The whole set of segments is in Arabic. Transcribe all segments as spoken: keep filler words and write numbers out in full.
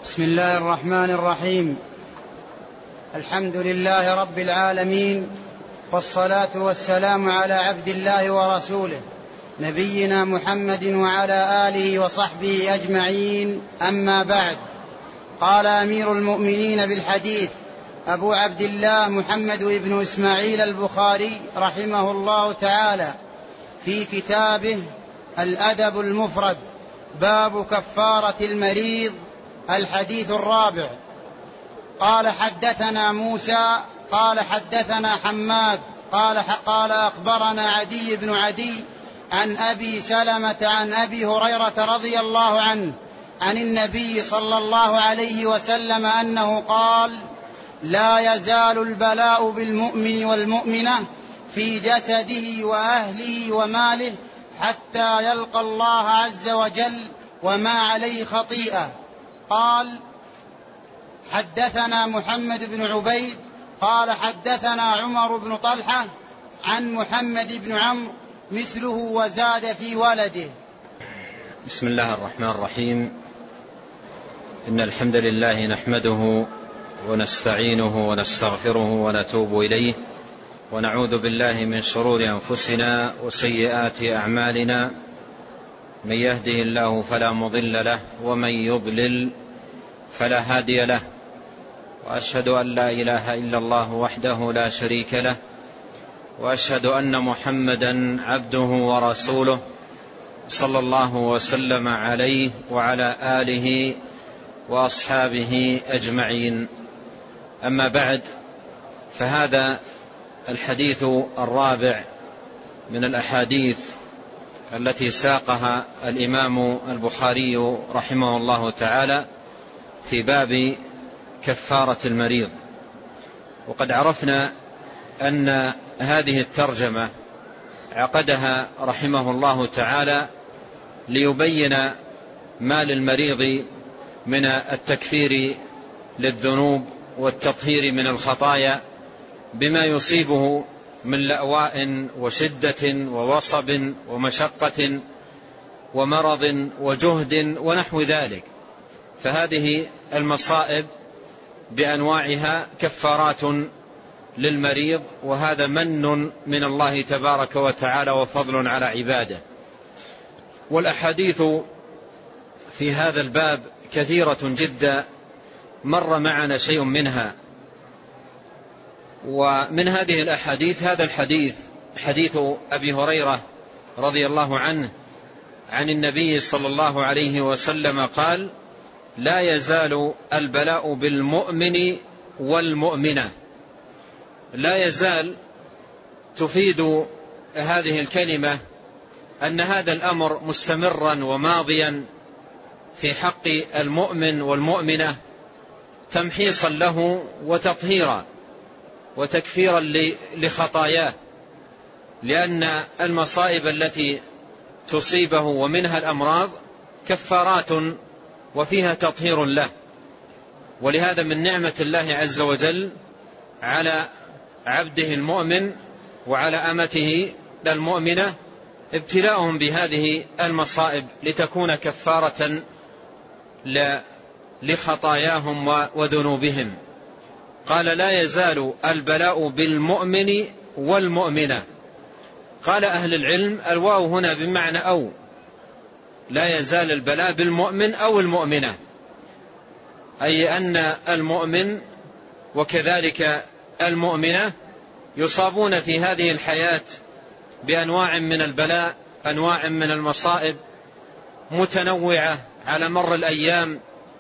بسم الله الرحمن الرحيم. الحمد لله رب العالمين، والصلاة والسلام على عبد الله ورسوله نبينا محمد وعلى آله وصحبه أجمعين، أما بعد. قال أمير المؤمنين بالحديث أبو عبد الله محمد بن إسماعيل البخاري رحمه الله تعالى في كتابه الأدب المفرد: باب كفارة المريض. الحديث الرابع. قال حدثنا موسى قال حدثنا حماد قال قال أخبرنا عدي بن عدي عن أبي سلمة عن أبي هريرة رضي الله عنه عن النبي صلى الله عليه وسلم أنه قال: لا يزال البلاء بالمؤمن والمؤمنة في جسده وأهله وماله حتى يلقى الله عز وجل وما عليه خطيئة. قال حدثنا محمد بن عبيد قال حدثنا عمر بن طلحة عن محمد بن عمرو مثله وزاد في ولده. بسم الله الرحمن الرحيم. إن الحمد لله نحمده ونستعينه ونستغفره ونتوب إليه، ونعوذ بالله من شرور أنفسنا وسيئات أعمالنا. من يهده الله فلا مضل له، ومن يضلل فلا هادي له، وأشهد أن لا إله إلا الله وحده لا شريك له، وأشهد أن محمدا عبده ورسوله صلى الله وسلم عليه وعلى آله وأصحابه أجمعين. أما بعد، فهذا الحديث الرابع من الأحاديث التي ساقها الإمام البخاري رحمه الله تعالى في باب كفارة المريض. وقد عرفنا أن هذه الترجمة عقدها رحمه الله تعالى ليبين ما للمريض من التكفير للذنوب والتطهير من الخطايا بما يصيبه من لأواء وشدة ووصب ومشقة ومرض وجهد ونحو ذلك. فهذه المصائب بأنواعها كفارات للمريض، وهذا من من الله تبارك وتعالى وفضل على عباده. والأحاديث في هذا الباب كثيرة جدا، مر معنا شيء منها. ومن هذه الأحاديث هذا الحديث، حديث أبي هريرة رضي الله عنه عن النبي صلى الله عليه وسلم قال: لا يزال البلاء بالمؤمن والمؤمنة. لا يزال تفيد هذه الكلمة أن هذا الأمر مستمرا وماضيا في حق المؤمن والمؤمنة، تمحيصا له وتطهيرا وتكفيرا لخطاياه، لأن المصائب التي تصيبه ومنها الأمراض كفارات وفيها تطهير له. ولهذا من نعمة الله عز وجل على عبده المؤمن وعلى أمته المؤمنة ابتلاؤهم بهذه المصائب لتكون كفارة لخطاياهم وذنوبهم. قال: لا يزال البلاء بالمؤمن والمؤمنة. قال أهل العلم: الواو هنا بمعنى أو، لا يزال البلاء بالمؤمن أو المؤمنة، أي أن المؤمن وكذلك المؤمنة يصابون في هذه الحياة بأنواع من البلاء، أنواع من المصائب متنوعة على مر الأيام،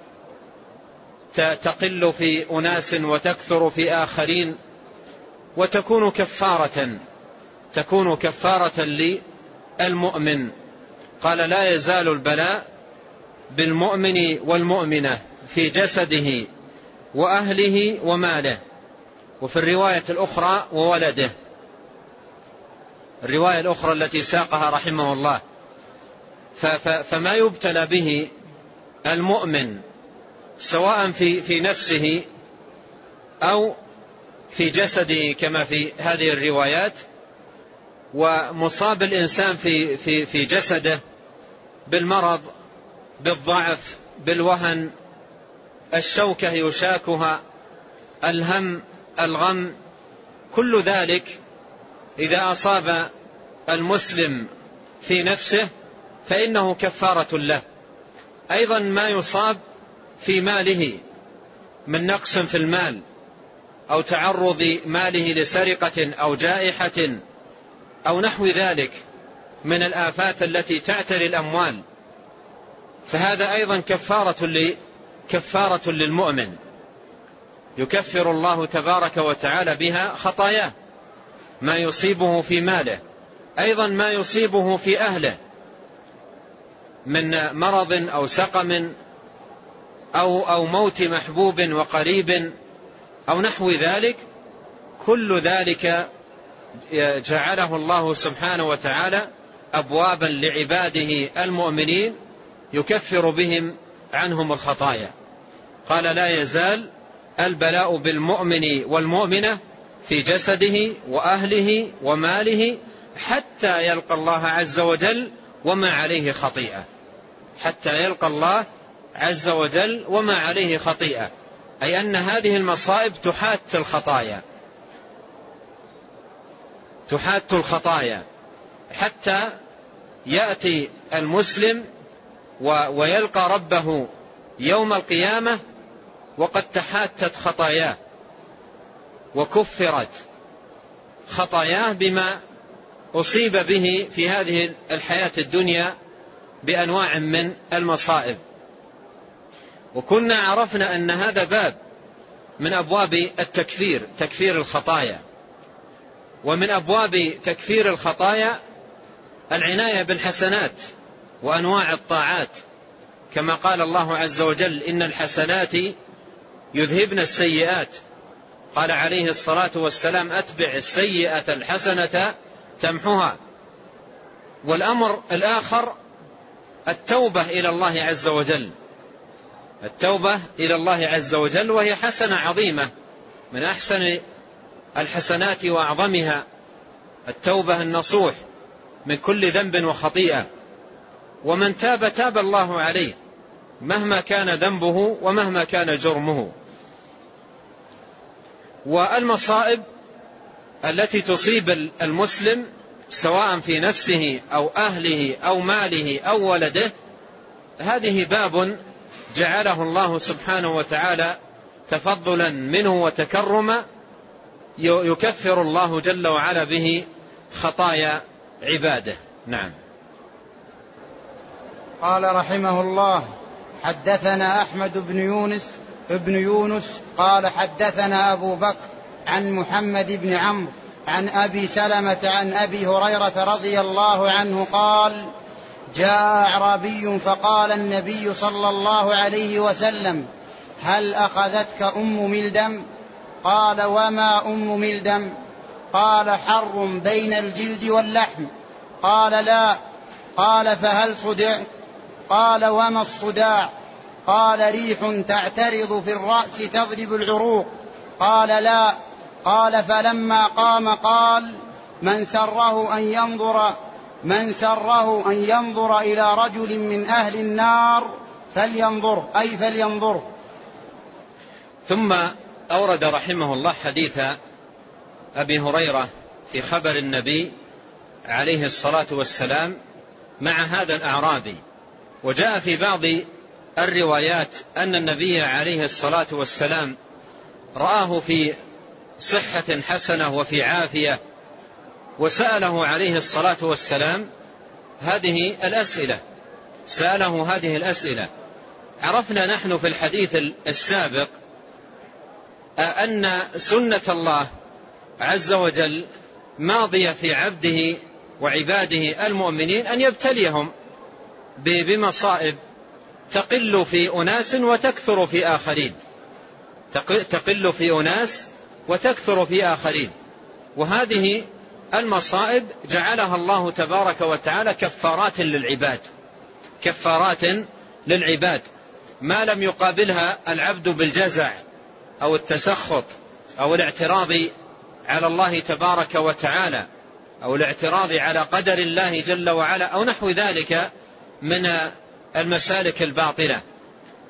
تقل في أناس وتكثر في آخرين، وتكون كفارة تكون كفارة للمؤمن. قال: لا يزال البلاء بالمؤمن والمؤمنة في جسده وأهله وماله. وفي الرواية الأخرى وولده، الرواية الأخرى التي ساقها رحمه الله. فما يبتلى به المؤمن سواء في في نفسه أو في جسده كما في هذه الروايات، ومصاب الإنسان في في في جسده بالمرض، بالضعف، بالوهن، الشوكة يشاكها، الهم، الغم، كل ذلك إذا أصاب المسلم في نفسه فإنه كفارة له. أيضا ما يصاب في ماله من نقص في المال أو تعرض ماله لسرقة أو جائحة أو نحو ذلك من الآفات التي تعتري الأموال، فهذا أيضا كفارة لي كفارة للمؤمن، يكفر الله تبارك وتعالى بها خطاياه، ما يصيبه في ماله، أيضا ما يصيبه في أهله من مرض أو سقم أو, أو موت محبوب وقريب أو نحو ذلك. كل ذلك جعله الله سبحانه وتعالى أبوابا لعباده المؤمنين يكفر بهم عنهم الخطايا. قال: لا يزال البلاء بالمؤمن والمؤمنة في جسده وأهله وماله حتى يلقى الله عز وجل وما عليه خطيئة. حتى يلقى الله عز وجل وما عليه خطيئة، أي أن هذه المصائب تحات الخطايا تحات الخطايا حتى يأتي المسلم ويلقى ربه يوم القيامة وقد تحاتت خطاياه وكفرت خطاياه بما أصيب به في هذه الحياة الدنيا بأنواع من المصائب. وكنا عرفنا أن هذا باب من أبواب التكفير، تكفير الخطايا. ومن أبواب تكفير الخطايا العناية بالحسنات وأنواع الطاعات، كما قال الله عز وجل: إن الحسنات يذهبن السيئات. قال عليه الصلاة والسلام: أتبع السيئة الحسنة تمحها. والأمر الآخر التوبة إلى الله عز وجل، التوبة إلى الله عز وجل، وهي حسنة عظيمة من أحسن الحسنات وأعظمها التوبة النصوح من كل ذنب وخطيئة. ومن تاب تاب الله عليه مهما كان ذنبه ومهما كان جرمه. والمصائب التي تصيب المسلم سواء في نفسه أو أهله أو ماله أو ولده، هذه باب جعله الله سبحانه وتعالى تفضلا منه وتكرما يكفر الله جل وعلا به خطايا عباده. نعم. قال رحمه الله: حدثنا أحمد بن يونس ابن يونس قال حدثنا أبو بكر عن محمد بن عمرو عن أبي سلمة عن أبي هريرة رضي الله عنه قال: جاء أعرابي فقال النبي صلى الله عليه وسلم: هل أخذتك أم ملدم؟ قال: وما أم ملدم؟ قال: حر بين الجلد واللحم. قال: لا. قال: فهل صدعت؟ قال: وما الصداع؟ قال: ريح تعترض في الرأس تضرب العروق. قال: لا. قال: فلما قام قال: من سره أن ينظر من سره أن ينظر إلى رجل من أهل النار فلينظر، أي فلينظر. ثم أورد رحمه الله حديث أبي هريرة في خبر النبي عليه الصلاة والسلام مع هذا الأعرابي. وجاء في بعض الروايات أن النبي عليه الصلاة والسلام رآه في صحة حسنة وفي عافية، وسأله عليه الصلاة والسلام هذه الأسئلة سأله هذه الأسئلة. عرفنا نحن في الحديث السابق أن سنة الله عز وجل ماضية في عبده وعباده المؤمنين أن يبتليهم بمصائب تقل في أناس وتكثر في آخرين تقل في أناس وتكثر في آخرين. وهذه المصائب جعلها الله تبارك وتعالى كفارات للعباد كفارات للعباد ما لم يقابلها العبد بالجزع أو التسخط أو الاعتراض على الله تبارك وتعالى أو الاعتراض على قدر الله جل وعلا أو نحو ذلك من المسالك الباطلة.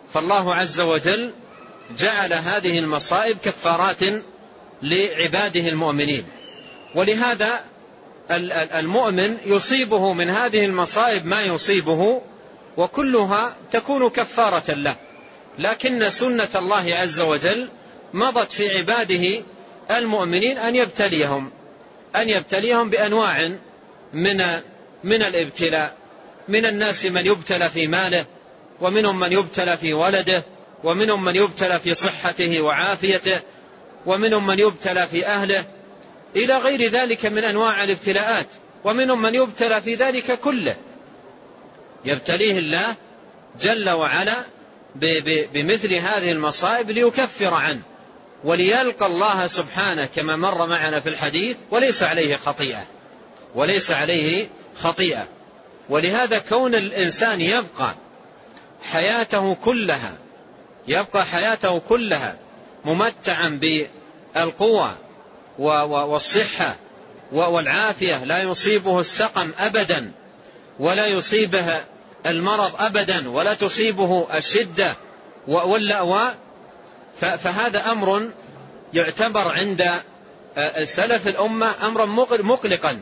فالله عز وجل جعل هذه المصائب كفارات لعباده المؤمنين. ولهذا المؤمن يصيبه من هذه المصائب ما يصيبه، وكلها تكون كفارة له. لكن سنة الله عز وجل مضت في عباده المؤمنين أن يبتليهم أن يبتليهم بأنواع من من الابتلاء. من الناس من يبتلى في ماله، ومنهم من يبتلى في ولده، ومنهم من يبتلى في صحته وعافيته، ومنهم من يبتلى في أهله، إلى غير ذلك من أنواع الابتلاءات. ومنهم من يبتلى في ذلك كله، يبتليه الله جل وعلا بمثل هذه المصائب ليكفر عنه وليلقى الله سبحانه كما مر معنا في الحديث وليس عليه خطيئة وليس عليه خطيئة. ولهذا كون الإنسان يبقى حياته كلها يبقى حياته كلها ممتعا بالقوة والصحة والعافية، لا يصيبه السقم أبدا، ولا يصيبه المرض أبدا، ولا تصيبه الشدة واللأواء، فهذا أمر يعتبر عند سلف الأمة أمرا مقلقا.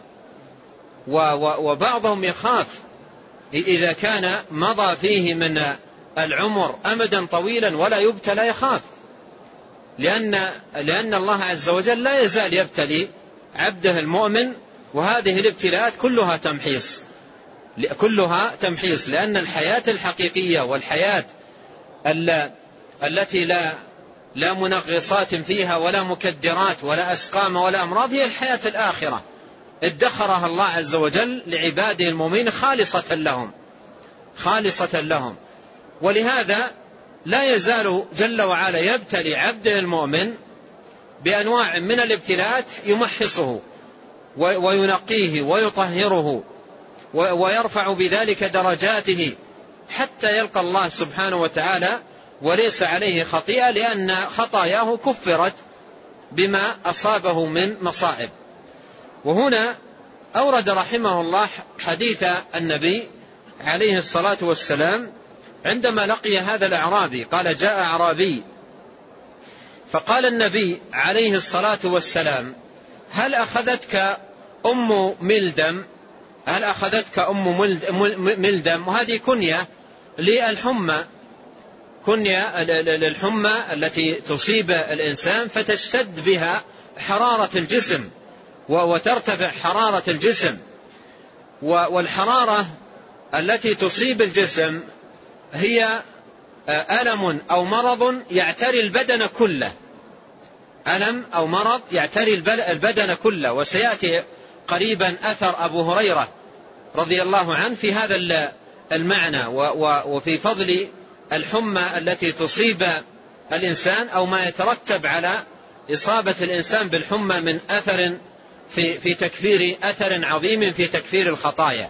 وبعضهم يخاف إذا كان مضى فيه من العمر أمدا طويلا ولا يبتلى، يخاف، لأن, لأن الله عز وجل لا يزال يبتلي عبده المؤمن، وهذه الابتلاءات كلها تمحيص كلها تمحيص لأن الحياة الحقيقية والحياة التي لا لا منغصات فيها ولا مكدرات ولا أسقام ولا أمراض هي الحياة الآخرة، ادخرها الله عز وجل لعباده المؤمنين خالصة لهم خالصة لهم. ولهذا لا يزال جل وعلا يبتلي عبده المؤمن بأنواع من الابتلاءات يمحصه وينقيه ويطهره ويرفع بذلك درجاته حتى يلقى الله سبحانه وتعالى وليس عليه خطيئة، لأن خطاياه كفرت بما أصابه من مصائب. وهنا أورد رحمه الله حديث النبي عليه الصلاة والسلام عندما لقي هذا الأعرابي. قال: جاء أعرابي فقال النبي عليه الصلاة والسلام: هل أخذتك أم ملدم هل أخذتك أم ملدم وهذه كنية للحمى كنية للحمى التي تصيب الإنسان فتشتد بها حرارة الجسم وترتفع حرارة الجسم. والحرارة التي تصيب الجسم هي ألم أو مرض يعتري البدن كله ألم أو مرض يعتري البدن كله. وسيأتي قريبا أثر أبو هريرة رضي الله عنه في هذا المعنى وفي فضل الحمى التي تصيب الإنسان أو ما يترتب على إصابة الإنسان بالحمى من أثر في, في تكفير أثر عظيم في تكفير الخطايا.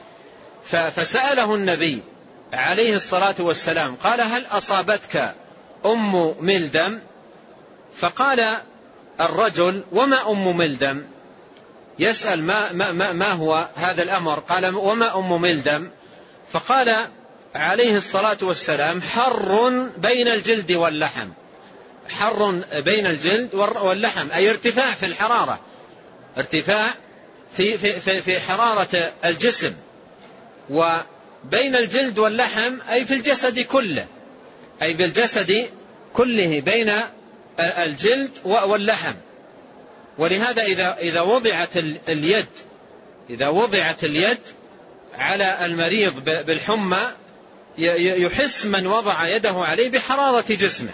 فسأله النبي عليه الصلاة والسلام قال: هل أصابتك أم ملدم؟ فقال الرجل: وما أم ملدم؟ يسأل ما, ما, ما هو هذا الأمر؟ قال: وما أم ملدم؟ فقال عليه الصلاة والسلام: حر بين الجلد واللحم. حر بين الجلد واللحم أي ارتفاع في الحرارة، ارتفاع في, في, في, في حرارة الجسم. وبين الجلد واللحم أي في الجسد كله أي في الجسد كله بين الجلد واللحم. ولهذا إذا, إذا وضعت اليد إذا وضعت اليد على المريض بالحمى يحس من وضع يده عليه بحرارة جسمه.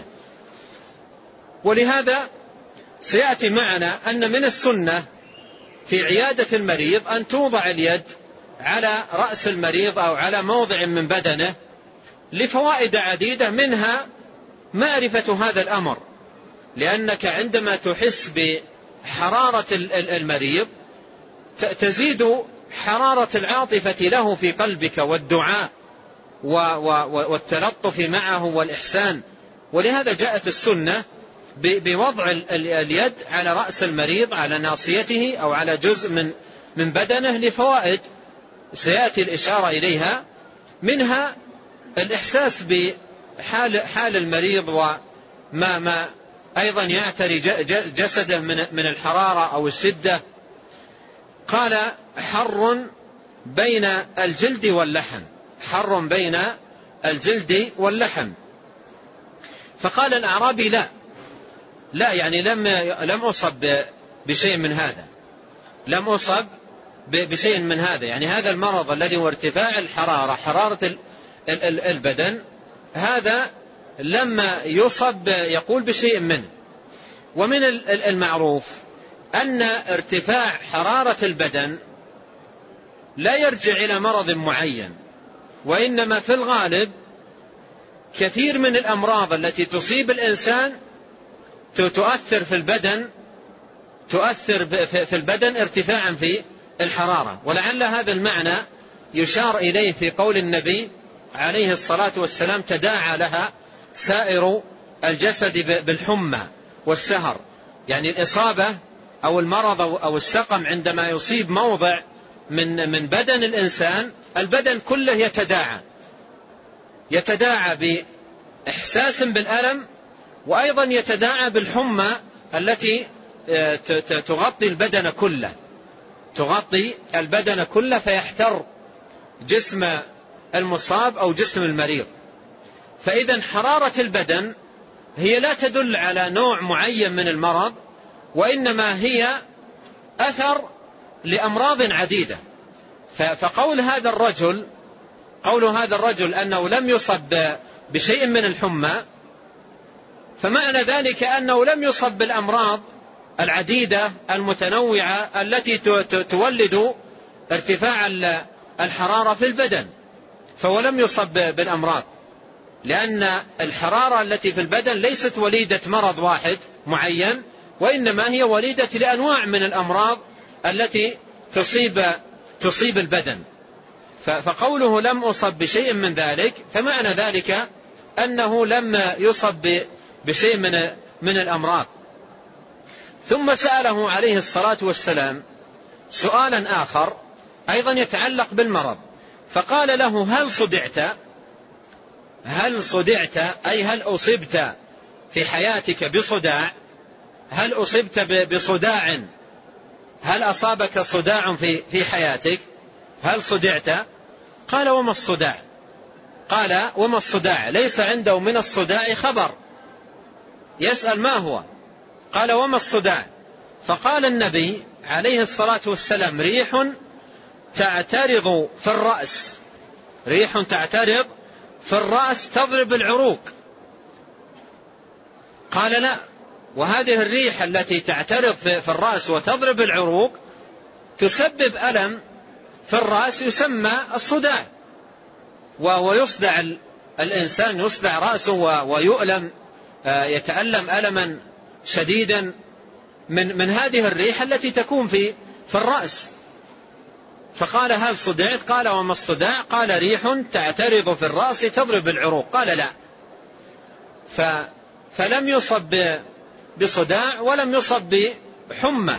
ولهذا سيأتي معنا أن من السنة في عيادة المريض أن توضع اليد على رأس المريض أو على موضع من بدنه لفوائد عديدة، منها معرفة هذا الأمر، لأنك عندما تحس بحرارة المريض تزيد حرارة العاطفة له في قلبك والدعاء والتلطف معه والإحسان. ولهذا جاءت السنة بوضع اليد على رأس المريض على ناصيته أو على جزء من من بدنه لفوائد سيأتي الإشارة إليها، منها الإحساس حال, حال المريض وما ما أيضا يعتري جسده من, من الحرارة أو الشدة. قال حر بين الجلد واللحم، حر بين الجلد واللحم. فقال الأعرابي لا لا يعني لم لم أصب بشيء من هذا، لم أصب بشيء من هذا، يعني هذا المرض الذي هو ارتفاع الحرارة، حرارة البدن، هذا لم يصب يقول بشيء منه. ومن المعروف أن ارتفاع حرارة البدن لا يرجع إلى مرض معين، وإنما في الغالب كثير من الأمراض التي تصيب الإنسان تؤثر في البدن، تؤثر في البدن ارتفاعا في الحرارة. ولعل هذا المعنى يشار إليه في قول النبي عليه الصلاة والسلام تداعى لها سائر الجسد بالحمى والسهر، يعني الإصابة أو المرض أو السقم عندما يصيب موضع من من بدن الإنسان، البدن كله يتداعى يتداعى بإحساس بالألم، وأيضا يتداعى بالحمى التي تغطي البدن كله تغطي البدن كله فيحتر جسم المصاب أو جسم المريض. فإذا حرارة البدن هي لا تدل على نوع معين من المرض، وإنما هي أثر لأمراض عديدة. فقول هذا الرجل قول هذا الرجل أنه لم يصب بشيء من الحمى، فمعنى ذلك أنه لم يصب بالأمراض العديدة المتنوعة التي تولد ارتفاع الحرارة في البدن، فهو لم يصب بالأمراض، لأن الحرارة التي في البدن ليست وليدة مرض واحد معين، وإنما هي وليدة لأنواع من الأمراض التي تصيب تصيب البدن. فقوله لم أصب بشيء من ذلك، فمعنى ذلك أنه لم يصب بشيء من من الأمراض. ثم سأله عليه الصلاة والسلام سؤالا آخر أيضا يتعلق بالمرض، فقال له هل صدعت هل صدعت أي هل أصبت في حياتك بصداع؟ هل أصبت بصداع؟ هل أصابك صداع في في حياتك؟ هل صدعت؟ قال وما الصداع؟ قال وما الصداع؟ ليس عنده من الصداع خبر، يسأل ما هو؟ قال وما الصداع؟ فقال النبي عليه الصلاة والسلام ريح تعترض في الرأس، ريح تعترض في الرأس تضرب العروق. قال لا، وهذه الريح التي تعترض في الرأس وتضرب العروق تسبب ألم في الرأس يسمى الصداع، ويصدع الإنسان، يصدع رأسه ويؤلم، يتألم ألما شديدا من من هذه الريح التي تكون في في الرأس. فقال هل صدعت؟ قال وما الصداع؟ قال ريح تعترض في الرأس تضرب العروق. قال لا، ف فلم يصب بصداع ولم يصب بحمى،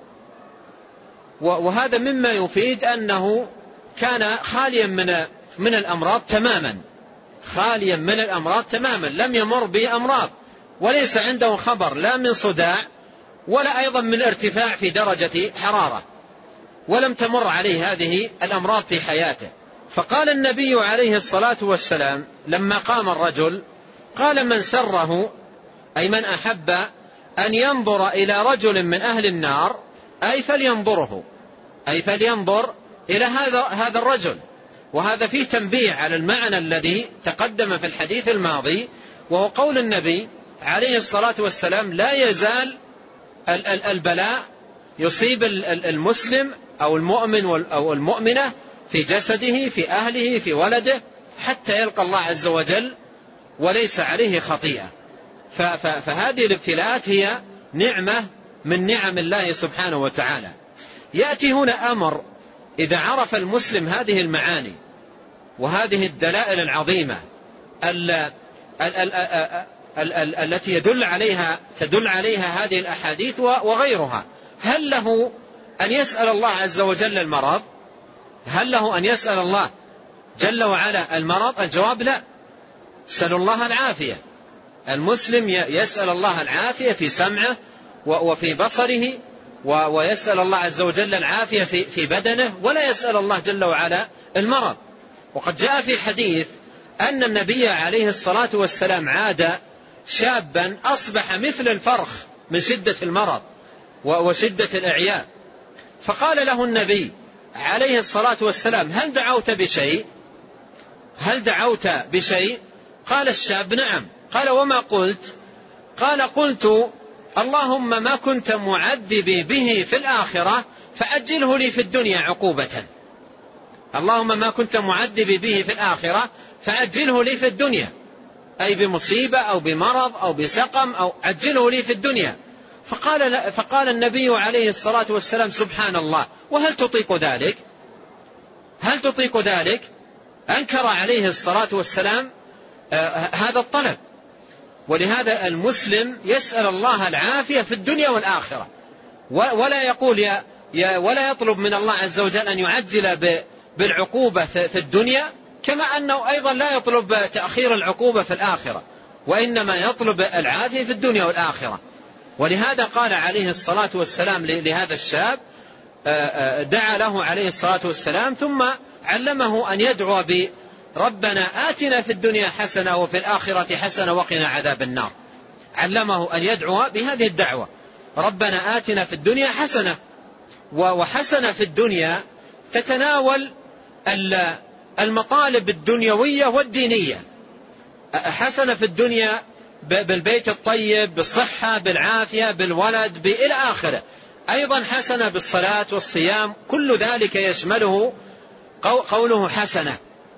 وهذا مما يفيد أنه كان خاليا من من الأمراض تماما، خاليا من الأمراض تماما، لم يمر بأمراض، وليس عنده خبر لا من صداع ولا أيضا من ارتفاع في درجة حرارة، ولم تمر عليه هذه الأمراض في حياته. فقال النبي عليه الصلاة والسلام لما قام الرجل، قال من سره أي من أحب أن ينظر إلى رجل من أهل النار أي فلينظره، أي فلينظر إلى هذا هذا الرجل. وهذا فيه تنبيه على المعنى الذي تقدم في الحديث الماضي، وهو قول النبي عليه الصلاة والسلام لا يزال البلاء يصيب المسلم أو المؤمن أو المؤمنة في جسده، في أهله، في ولده، حتى يلقى الله عز وجل وليس عليه خطيئة. فهذه الابتلاءات هي نعمة من نعم الله سبحانه وتعالى. يأتي هنا أمر إذا عرف المسلم هذه المعاني وهذه الدلائل العظيمة التي يدل عليها تدل عليها هذه الأحاديث وغيرها، هل له أن يسأل الله عز وجل المرض؟ هل له أن يسأل الله جل وعلا المرض؟ الجواب لا. يسأل الله العافية. المسلم يسأل الله العافية في سمعه وفي بصره، ويسأل الله عز وجل العافية في بدنه، ولا يسأل الله جل وعلا المرض. وقد جاء في حديث أن النبي عليه الصلاة والسلام عاد شابا أصبح مثل الفرخ من شدة المرض وشدة الإعياء، فقال له النبي عليه الصلاة والسلام: هل دعوت بشيء؟ هل دعوت بشيء؟ قال الشاب: نعم. قال: وما قلت؟ قال: قلت: اللهم ما كنت معذبي به في الآخرة فأجله لي في الدنيا عقوبة. اللهم ما كنت معذبي به في الآخرة فأجله لي في الدنيا، أي بمصيبة أو بمرض أو بسقم، أو أجله لي في الدنيا. فقال, فقال النبي عليه الصلاة والسلام: سبحان الله، وهل تطيق ذلك؟ هل تطيق ذلك؟ أنكر عليه الصلاة والسلام آه هذا الطلب. ولهذا المسلم يسأل الله العافية في الدنيا والآخرة، ولا يقول يا يا ولا يطلب من الله عز وجل أن يعجل بالعقوبة في الدنيا، كما أنه أيضا لا يطلب تأخير العقوبة في الآخرة، وإنما يطلب العافية في الدنيا والآخرة. ولهذا قال عليه الصلاة والسلام لهذا الشاب، دعا له عليه الصلاة والسلام ثم علمه أن يدعو بربنا آتنا في الدنيا حسنة وفي الآخرة حسنة وقنا عذاب النار. علمه أن يدعو بهذه الدعوة: ربنا آتنا في الدنيا حسنة. وحسنة في الدنيا تتناول المطالب الدنيوية والدينية. حسنة في الدنيا بالبيت الطيب، بالصحة، بالعافية، بالولد، إلى آخره. أيضا حسنة بالصلاة والصيام، كل ذلك يشمله قوله حسنة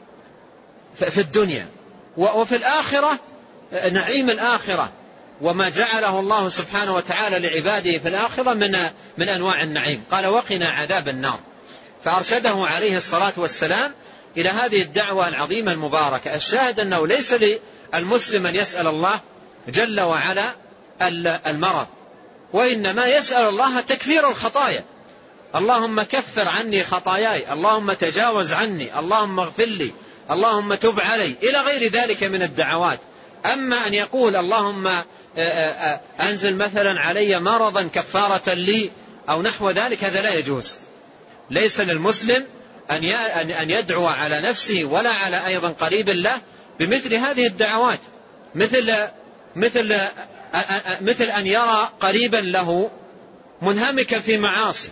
في الدنيا. وفي الآخرة نعيم الآخرة وما جعله الله سبحانه وتعالى لعباده في الآخرة من من أنواع النعيم. قال: وقنا عذاب النار. فأرشده عليه الصلاة والسلام إلى هذه الدعوة العظيمة المباركة. الشاهد أنه ليس للمسلم أن يسأل الله جل وعلا المرض، وإنما يسأل الله تكفير الخطايا: اللهم كفر عني خطاياي، اللهم تجاوز عني، اللهم اغفر لي، اللهم تب علي، إلى غير ذلك من الدعوات. أما أن يقول اللهم أنزل مثلا علي مرضا كفارة لي أو نحو ذلك، هذا لا يجوز. ليس للمسلم أن يدعو على نفسه ولا على أيضا قريب له بمثل هذه الدعوات، مثل مثل مثل أن يرى قريبا له منهمكا في معاصي.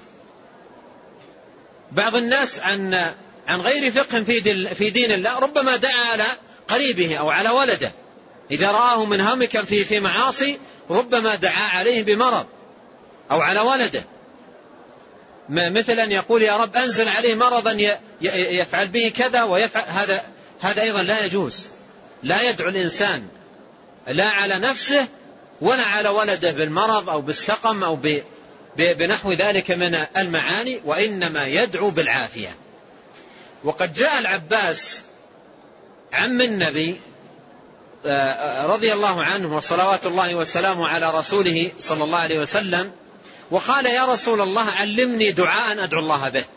بعض الناس عن عن غير فقه في دين الله ربما دعا على قريبه أو على ولده، إذا رآه منهمكا في في معاصي ربما دعا عليه بمرض أو على ولده، مثل أن يقول: يا رب أنزل عليه مرضا يفعل به كذا ويفعل هذا. هذا أيضا لا يجوز. لا يدعو الإنسان لا على نفسه ولا على ولده بالمرض أو بالسقم أو بنحو ذلك من المعاني، وإنما يدعو بالعافية. وقد جاء العباس عم النبي رضي الله عنه وصلوات الله وسلامه على رسوله صلى الله عليه وسلم، وقال: يا رسول الله علمني دعاء أدعو الله به.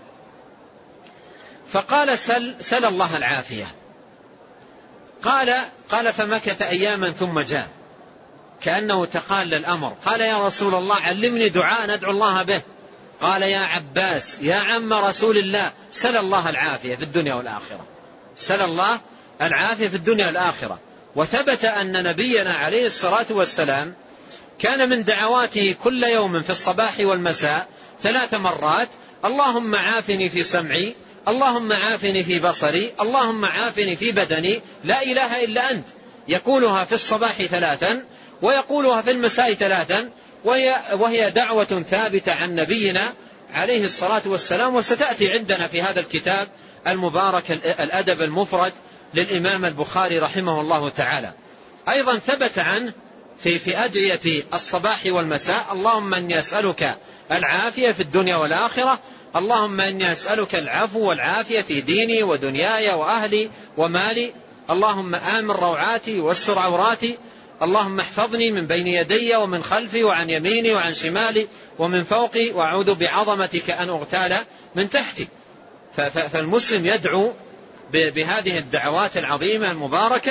فقال: سل, سل الله العافية. قال قال فمكث أياما ثم جاء كأنه تقال الأمر، قال: يا رسول الله علمني دعاء أدعو الله به. قال: يا عباس يا عم رسول الله، سل الله العافية في الدنيا والآخرة. سل الله العافية في الدنيا والآخرة. وثبت أن نبينا عليه الصلاة والسلام كان من دعواته كل يوم في الصباح والمساء ثلاث مرات: اللهم عافني في سمعي، اللهم عافني في بصري، اللهم عافني في بدني، لا إله إلا أنت. يقولها في الصباح ثلاثا ويقولها في المساء ثلاثا، وهي, وهي دعوة ثابتة عن نبينا عليه الصلاة والسلام، وستأتي عندنا في هذا الكتاب المبارك الأدب المفرد للإمام البخاري رحمه الله تعالى. أيضا ثبت عنه في في أدعية الصباح والمساء: اللهم إني أسألك العافية في الدنيا والآخرة، اللهم إني أسألك العفو والعافية في ديني ودنياي وأهلي ومالي، اللهم آمن روعاتي واستر عوراتي، اللهم احفظني من بين يدي ومن خلفي وعن يميني وعن شمالي ومن فوقي، وأعوذ بعظمتك أن أغتال من تحتي. فالمسلم يدعو بهذه الدعوات العظيمة المباركة،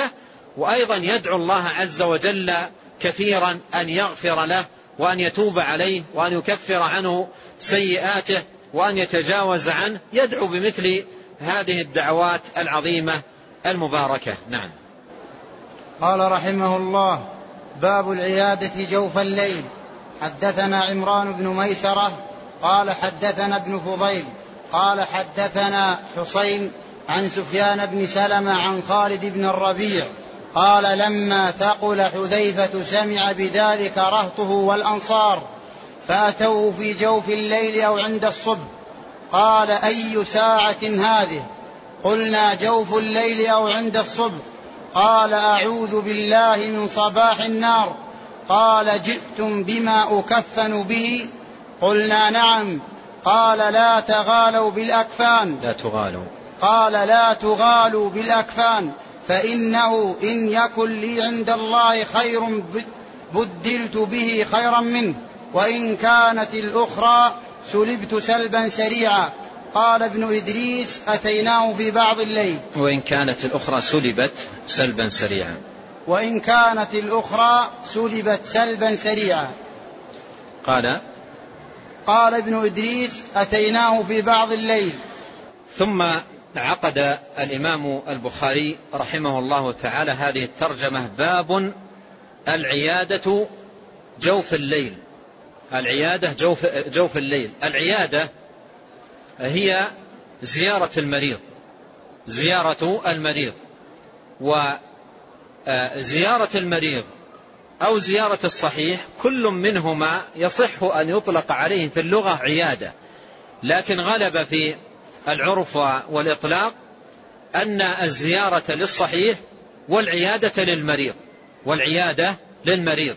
وأيضا يدعو الله عز وجل كثيرا أن يغفر له وأن يتوب عليه وأن يكفر عنه سيئاته وأن يتجاوز عنه، يدعو بمثل هذه الدعوات العظيمة المباركة. نعم. قال رحمه الله: باب العيادة جوف الليل. حدثنا عمران بن ميسرة قال حدثنا ابن فضيل قال حدثنا حسين عن سفيان بن سلمة عن خالد بن الربيع قال: لما ثقل حذيفة سمع بذلك رهطه والأنصار فأتوه في جوف الليل أو عند الصبح. قال: أي ساعة هذه؟ قلنا: جوف الليل أو عند الصبح. قال: أعوذ بالله من صباح النار. قال: جئتم بما أكفن به؟ قلنا: نعم. قال: لا تغالوا بالأكفان. لا تغالوا. قال: لا تغالوا بالأكفان، فإنه إن يكن لي عند الله خير بدلت به خيرا منه، وإن كانت الأخرى سلبت سلبا سريعا. قال ابن إدريس: أتيناه في بعض الليل. وإن كانت الأخرى سلبت سلبا سريعا. وإن كانت الأخرى سلبت سلبا سريعا. قال قال ابن إدريس: أتيناه في بعض الليل. ثم عقد الإمام البخاري رحمه الله تعالى هذه الترجمة: باب العيادة جوف الليل. العيادة جوف, جوف الليل. العيادة هي زيارة المريض، زيارة المريض. وزيارة المريض أو زيارة الصحيح كل منهما يصح أن يطلق عليه في اللغة عيادة، لكن غلب في العرف والإطلاق أن الزيارة للصحيح والعيادة للمريض والعيادة للمريض.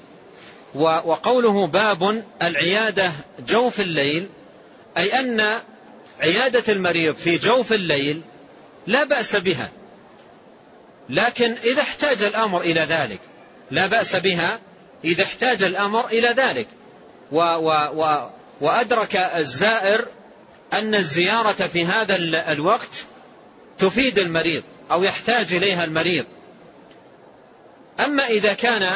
وقوله باب العيادة جوف الليل أي أن عيادة المريض في جوف الليل لا بأس بها، لكن إذا احتاج الأمر إلى ذلك لا بأس بها إذا احتاج الأمر إلى ذلك. و و و وأدرك الزائر أن الزيارة في هذا الوقت تفيد المريض أو يحتاج إليها المريض. أما إذا كان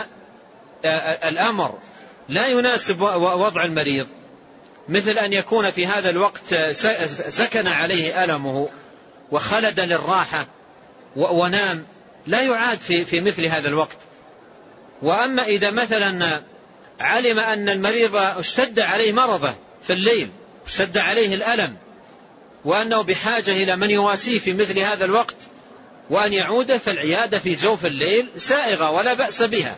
الأمر لا يناسب وضع المريض، مثل أن يكون في هذا الوقت سكن عليه ألمه وخلد للراحة ونام، لا يعاد في, في مثل هذا الوقت. وأما إذا مثلا علم أن المريض اشتد عليه مرضه في الليل، اشتد عليه الألم، وأنه بحاجة إلى من يواسيه في مثل هذا الوقت وأن يعود، فالعيادة في جوف الليل سائغة ولا بأس بها.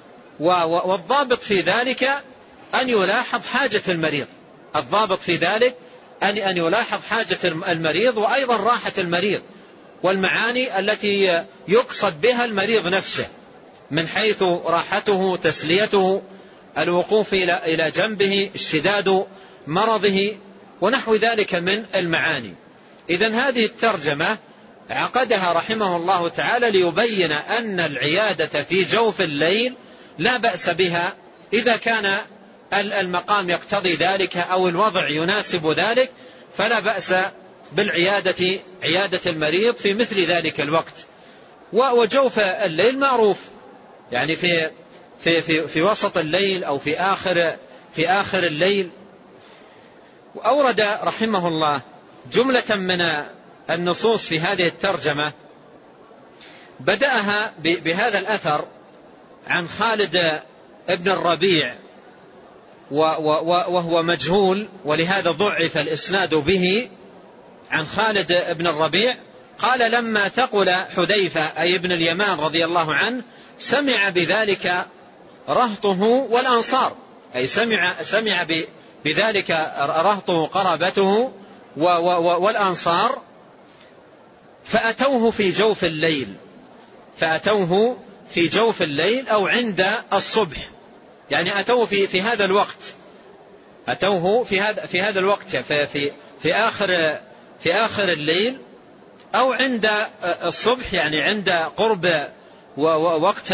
والضابط في ذلك أن يلاحظ حاجة المريض، الضابط في ذلك أن يلاحظ حاجة المريض وأيضا راحة المريض والمعاني التي يقصد بها المريض نفسه، من حيث راحته، تسليته، الوقوف إلى جنبه، اشتداد مرضه ونحو ذلك من المعاني. إذن هذه الترجمة عقدها رحمه الله تعالى ليبين أن العيادة في جوف الليل لا بأس بها إذا كان المقام يقتضي ذلك أو الوضع يناسب ذلك، فلا بأس بالعيادة، عيادة المريض في مثل ذلك الوقت. وجوف الليل معروف، يعني في في في في وسط الليل أو في آخر في آخر الليل. وأورد رحمه الله جملة من النصوص في هذه الترجمة، بدأها بهذا الأثر عن خالد ابن الربيع وهو مجهول، ولهذا ضعف الإسناد به، عن خالد ابن الربيع قال: لما ثقل حذيفة أي ابن اليمان رضي الله عنه سمع بذلك رهطه والأنصار، أي سمع, سمع بذلك رهطه قرابته والأنصار، فأتوه في جوف الليل، فأتوه في جوف الليل أو عند الصبح، يعني أتوه في في هذا الوقت، أتوه في هذا في هذا الوقت في في في آخر في آخر الليل أو عند الصبح، يعني عند قرب ووقت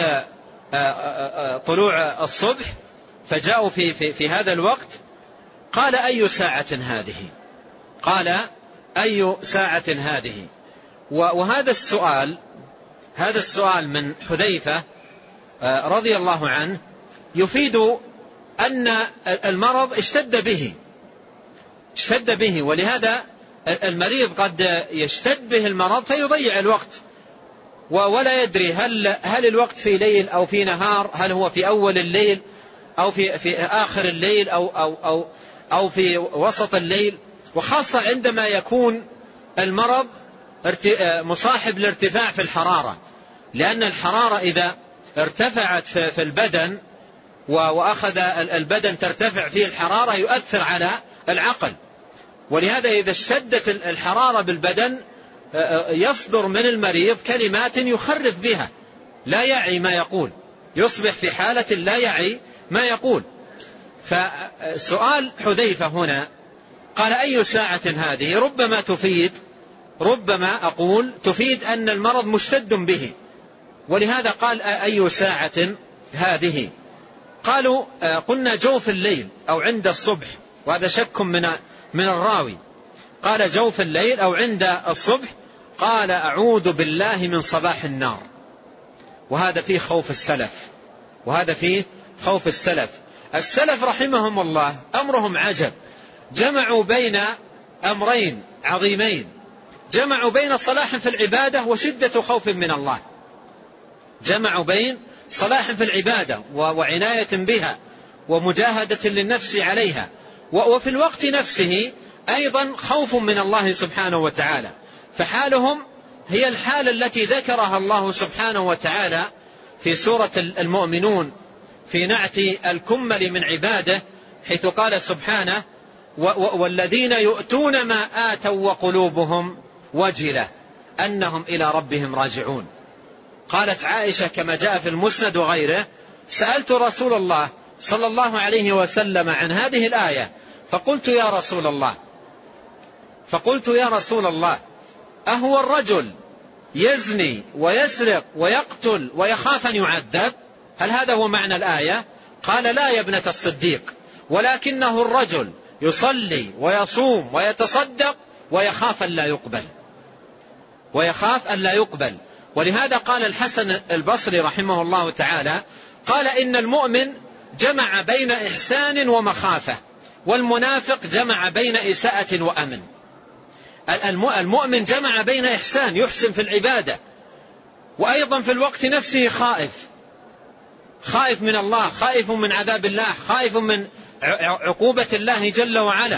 طلوع الصبح، فجاءوا في في في هذا الوقت. قال: أي ساعة هذه؟ قال: أي ساعة هذه؟ وهذا السؤال هذا السؤال من حذيفة رضي الله عنه يفيد أن المرض اشتد به اشتد به ولهذا المريض قد يشتد به المرض فيضيع الوقت ولا يدري هل, هل الوقت في ليل أو في نهار، هل هو في أول الليل أو في, في آخر الليل أو, أو, أو, أو في وسط الليل، وخاصة عندما يكون المرض مصاحب لارتفاع في الحرارة، لأن الحرارة إذا ارتفعت في البدن وأخذ البدن ترتفع فيه الحرارة يؤثر على العقل، ولهذا إذا اشتدت الحرارة بالبدن يصدر من المريض كلمات يخرف بها لا يعي ما يقول، يصبح في حالة لا يعي ما يقول. فسؤال حذيفة هنا قال أي ساعة هذه؟ ربما تفيد ربما أقول تفيد أن المرض مشتد به، ولهذا قال أي ساعة هذه؟ قالوا قلنا جوف الليل أو عند الصبح، وهذا شك من من الراوي، قال جوف الليل أو عند الصبح، قال أعوذ بالله من صباح النار. وهذا فيه خوف السلف وهذا فيه خوف السلف السلف رحمهم الله أمرهم عجب، جمعوا بين أمرين عظيمين، جمعوا بين صلاح في العبادة وشدة خوف من الله، جمعوا بين صلاح في العبادة وعناية بها ومجاهدة للنفس عليها، وفي الوقت نفسه أيضا خوف من الله سبحانه وتعالى. فحالهم هي الحالة التي ذكرها الله سبحانه وتعالى في سورة المؤمنون في نعت الكمل من عباده، حيث قال سبحانه والذين يؤتون ما آتوا وقلوبهم وجلة أنهم إلى ربهم راجعون. قالت عائشة كما جاء في المسند وغيره سألت رسول الله صلى الله عليه وسلم عن هذه الآية فقلت يا رسول الله فقلت يا رسول الله أهو الرجل يزني ويسرق ويقتل ويخاف أن يعذب؟ هل هذا هو معنى الآية؟ قال لا يا ابنة الصديق، ولكنه الرجل يصلي ويصوم ويتصدق ويخاف أن لا يقبل ويخاف أن لا يقبل. ولهذا قال الحسن البصري رحمه الله تعالى قال إن المؤمن جمع بين إحسان ومخافة، والمنافق جمع بين إساءة وأمن. المؤمن جمع بين إحسان يحسن في العبادة، وأيضا في الوقت نفسه خائف خائف من الله، خائف من عذاب الله، خائف من عقوبة الله جل وعلا.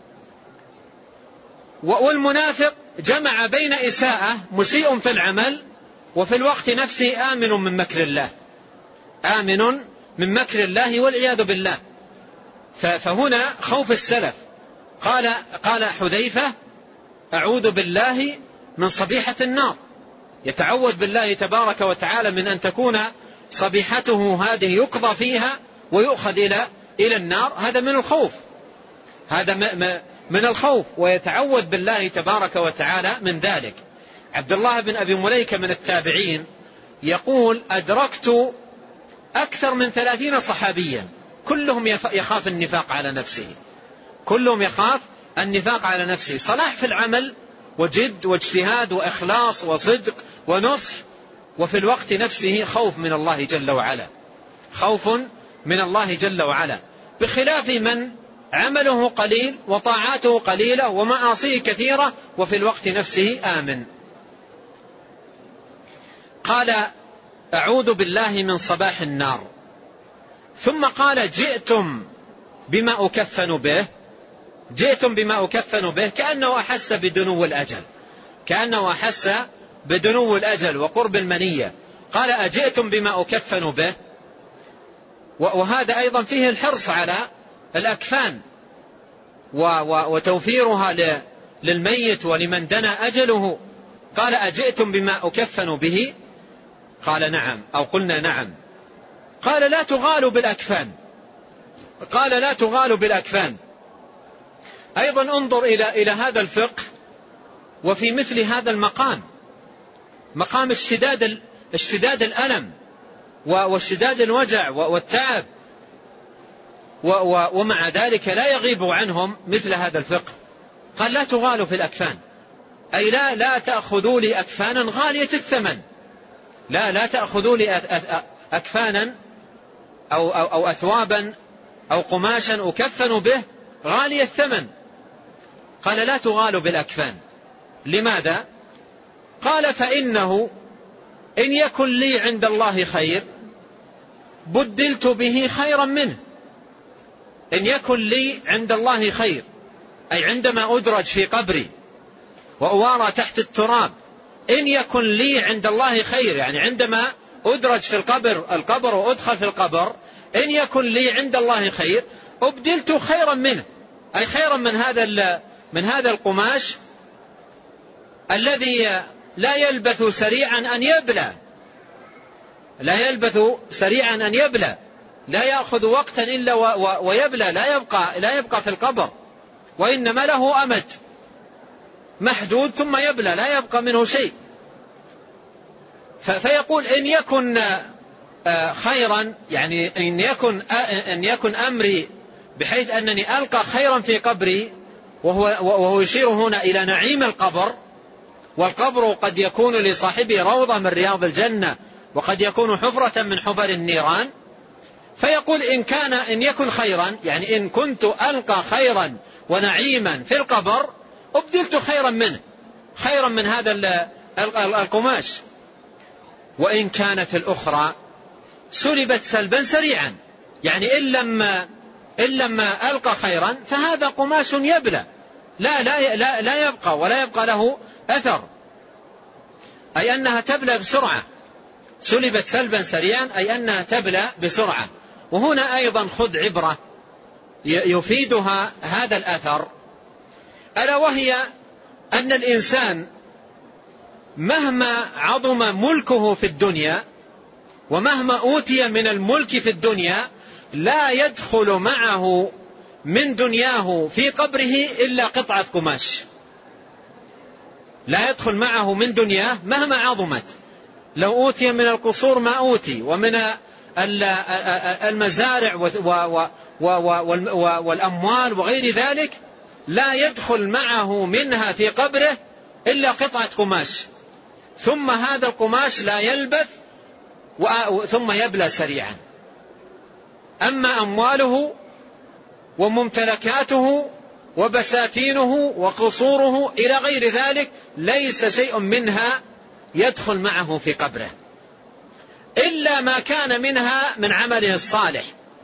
والمنافق جمع بين إساءة مسيء في العمل وفي الوقت نفسه آمن من مكر الله آمن من مكر الله والعياذ بالله. فهنا خوف السلف. قال قال حذيفة أعوذ بالله من صبيحة النار، يتعوذ بالله تبارك وتعالى من أن تكون صبيحته هذه يقضى فيها ويؤخذ إلى إلى النار، هذا من الخوف هذا من الخوف ويتعوذ بالله تبارك وتعالى من ذلك. عبد الله بن أبي مليكة من التابعين يقول أدركت أكثر من ثلاثين صحابيا كلهم يخاف النفاق على نفسه كلهم يخاف النفاق على نفسه صلاح في العمل وجد واجتهاد وإخلاص وصدق ونصح، وفي الوقت نفسه خوف من الله جل وعلا خوف من الله جل وعلا، بخلاف من عمله قليل وطاعاته قليلة ومعاصيه كثيرة وفي الوقت نفسه آمن. قال أعوذ بالله من صباح النار، ثم قال جئتم بما أكفن به جئتم بما أكفن به كأنه أحس بدنو الأجل كأنه أحس بدنو الأجل وقرب المنية. قال أجئتم بما أكفن به، وهذا أيضا فيه الحرص على الأكفان وتوفيرها للميت ولمن دنا أجله. قال أجئتم بما أكفن به؟ قال نعم أو قلنا نعم. قال لا تغالوا بالأكفان قال لا تغالوا بالأكفان. أيضا انظر إلى إلى هذا الفقه وفي مثل هذا المقام، مقام اشتداد اشتداد الألم واشتداد الوجع والتعب، ومع ذلك لا يغيب عنهم مثل هذا الفقه. قال لا تغالوا في الأكفان، أي لا لا تأخذوا لي أكفانا غالية الثمن لا لا تأخذوا لي أكفانا أو, أو, أو أثوابا أو قماشا أكفن به غالي الثمن. قال لا تغالوا بالأكفان. لماذا؟ قال فإنه إن يكن لي عند الله خير بدلت به خيرا منه. إن يكن لي عند الله خير، أي عندما أدرج في قبري وأوارى تحت التراب، إن يكن لي عند الله خير، يعني عندما أدرج في القبر القبر وأدخل في القبر، إن يكن لي عند الله خير أبدلت خيرا منه، أي خيرا من هذا من هذا القماش الذي لا يلبث سريعا أن يبلى، لا يلبث سريعا أن يبلى، لا يأخذ وقتا إلا ويبلى، لا يبقى لا يبقى في القبر، وإنما له أمد محدود ثم يبلى، لا يبقى منه شيء. فيقول إن يكن خيرا، يعني إن يكن إن يكن أمري بحيث أنني ألقى خيرا في قبري، وهو وهو يشير هنا إلى نعيم القبر، والقبر قد يكون لصاحبه روضة من رياض الجنة، وقد يكون حفرة من حفر النيران. فيقول إن كان إن يكن خيرا، يعني إن كنت ألقى خيرا ونعيما في القبر أبدلت خيرا منه، خيرا من هذا القماش. وإن كانت الأخرى سلبت سلبا سريعا، يعني إن لما إن لما ألقى خيرا فهذا قماش يبلى، لا لا لا لا يبقى ولا يبقى له أثر، أي أنها تبلى بسرعة. سلبت سلبا سريعا أي أنها تبلى بسرعة. وهنا أيضا خذ عبرة يفيدها هذا الأثر، ألا وهي أن الإنسان مهما عظم ملكه في الدنيا ومهما أوتي من الملك في الدنيا لا يدخل معه من دنياه في قبره إلا قطعة قماش، لا يدخل معه من دنياه مهما عظمت. لو أوتي من القصور ما أوتي، ومن المزارع والأموال وغير ذلك، لا يدخل معه منها في قبره إلا قطعة قماش، ثم هذا القماش لا يلبث ثم يبلى سريعا. أما أمواله وممتلكاته وبساتينه وقصوره إلى غير ذلك ليس شيء منها يدخل معه في قبره إلا ما كان منها من عمله الصالح.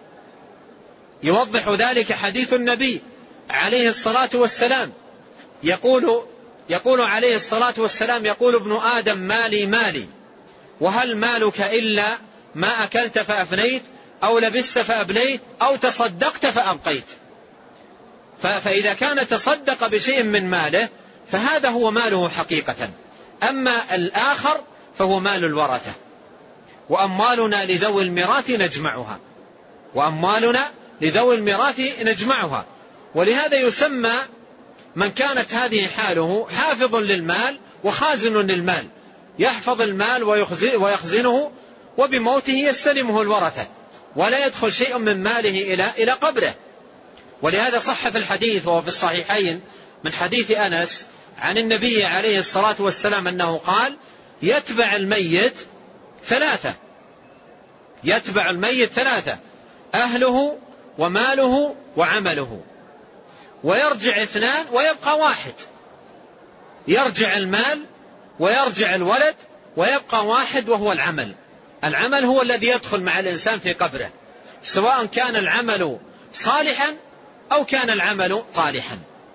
يوضح ذلك حديث النبي عليه الصلاة والسلام، يقول يقول عليه الصلاة والسلام: يقول ابن آدم مالي مالي، وهل مالك إلا ما أكلت فأفنيت، أو لبست فأبليت، أو تصدقت فأبقيت. فإذا كان تصدق بشيء من ماله فهذا هو ماله حقيقة، أما الآخر فهو مال الورثة. وأموالنا لذوي الميراث نجمعها، وأموالنا لذوي الميراث نجمعها. ولهذا يسمى من كانت هذه حاله حافظ للمال وخازن للمال، يحفظ المال ويخزنه، وبموته يستلمه الورثة، ولا يدخل شيء من ماله إلى إلى قبره. ولهذا صح في الحديث وهو في الصحيحين من حديث أنس عن النبي عليه الصلاة والسلام أنه قال: يتبع الميت ثلاثة، يتبع الميت ثلاثة: أهله وماله وعمله، ويرجع اثنان ويبقى واحد. يرجع المال ويرجع الولد ويبقى واحد وهو العمل. العمل هو الذي يدخل مع الإنسان في قبره، سواء كان العمل صالحا أو كان العمل طالحا.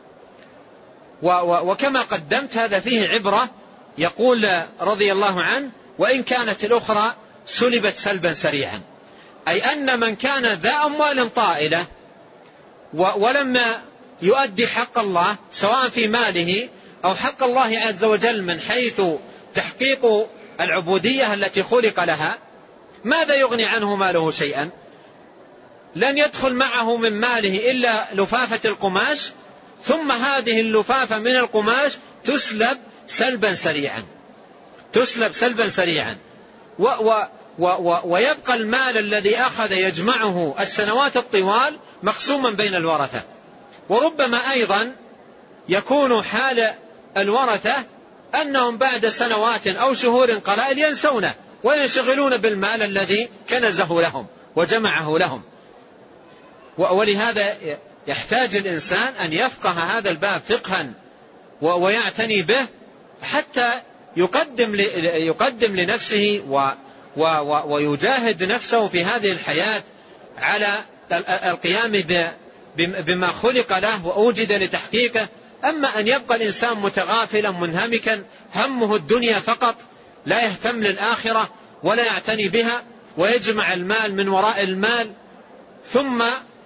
وكما قدمت هذا فيه عبرة. يقول رضي الله عنه: وإن كانت الأخرى سلبت سلبا سريعا، أي أن من كان ذا أموال طائلة ولم يؤدي حق الله سواء في ماله أو حق الله عز وجل من حيث تحقيق العبودية التي خلق لها، ماذا يغني عنه ماله شيئا؟ لن يدخل معه من ماله إلا لفافة القماش، ثم هذه اللفافة من القماش تسلب سلبا سريعا، تسلب سلبا سريعا و و و و ويبقى المال الذي أخذ يجمعه السنوات الطوال مقسوما بين الورثة. وربما أيضا يكون حال الورثة أنهم بعد سنوات أو شهور قلائل ينسونه وينشغلون بالمال الذي كنزه لهم وجمعه لهم. ولهذا يحتاج الإنسان أن يفقه هذا الباب فقها ويعتني به حتى يقدم يقدم لنفسه ويجاهد نفسه في هذه الحياة على القيام بما خلق له وأوجد لتحقيقه. أما أن يبقى الإنسان متغافلا منهمكا همه الدنيا فقط، لا يهتم للآخرة ولا يعتني بها، ويجمع المال من وراء المال، ثم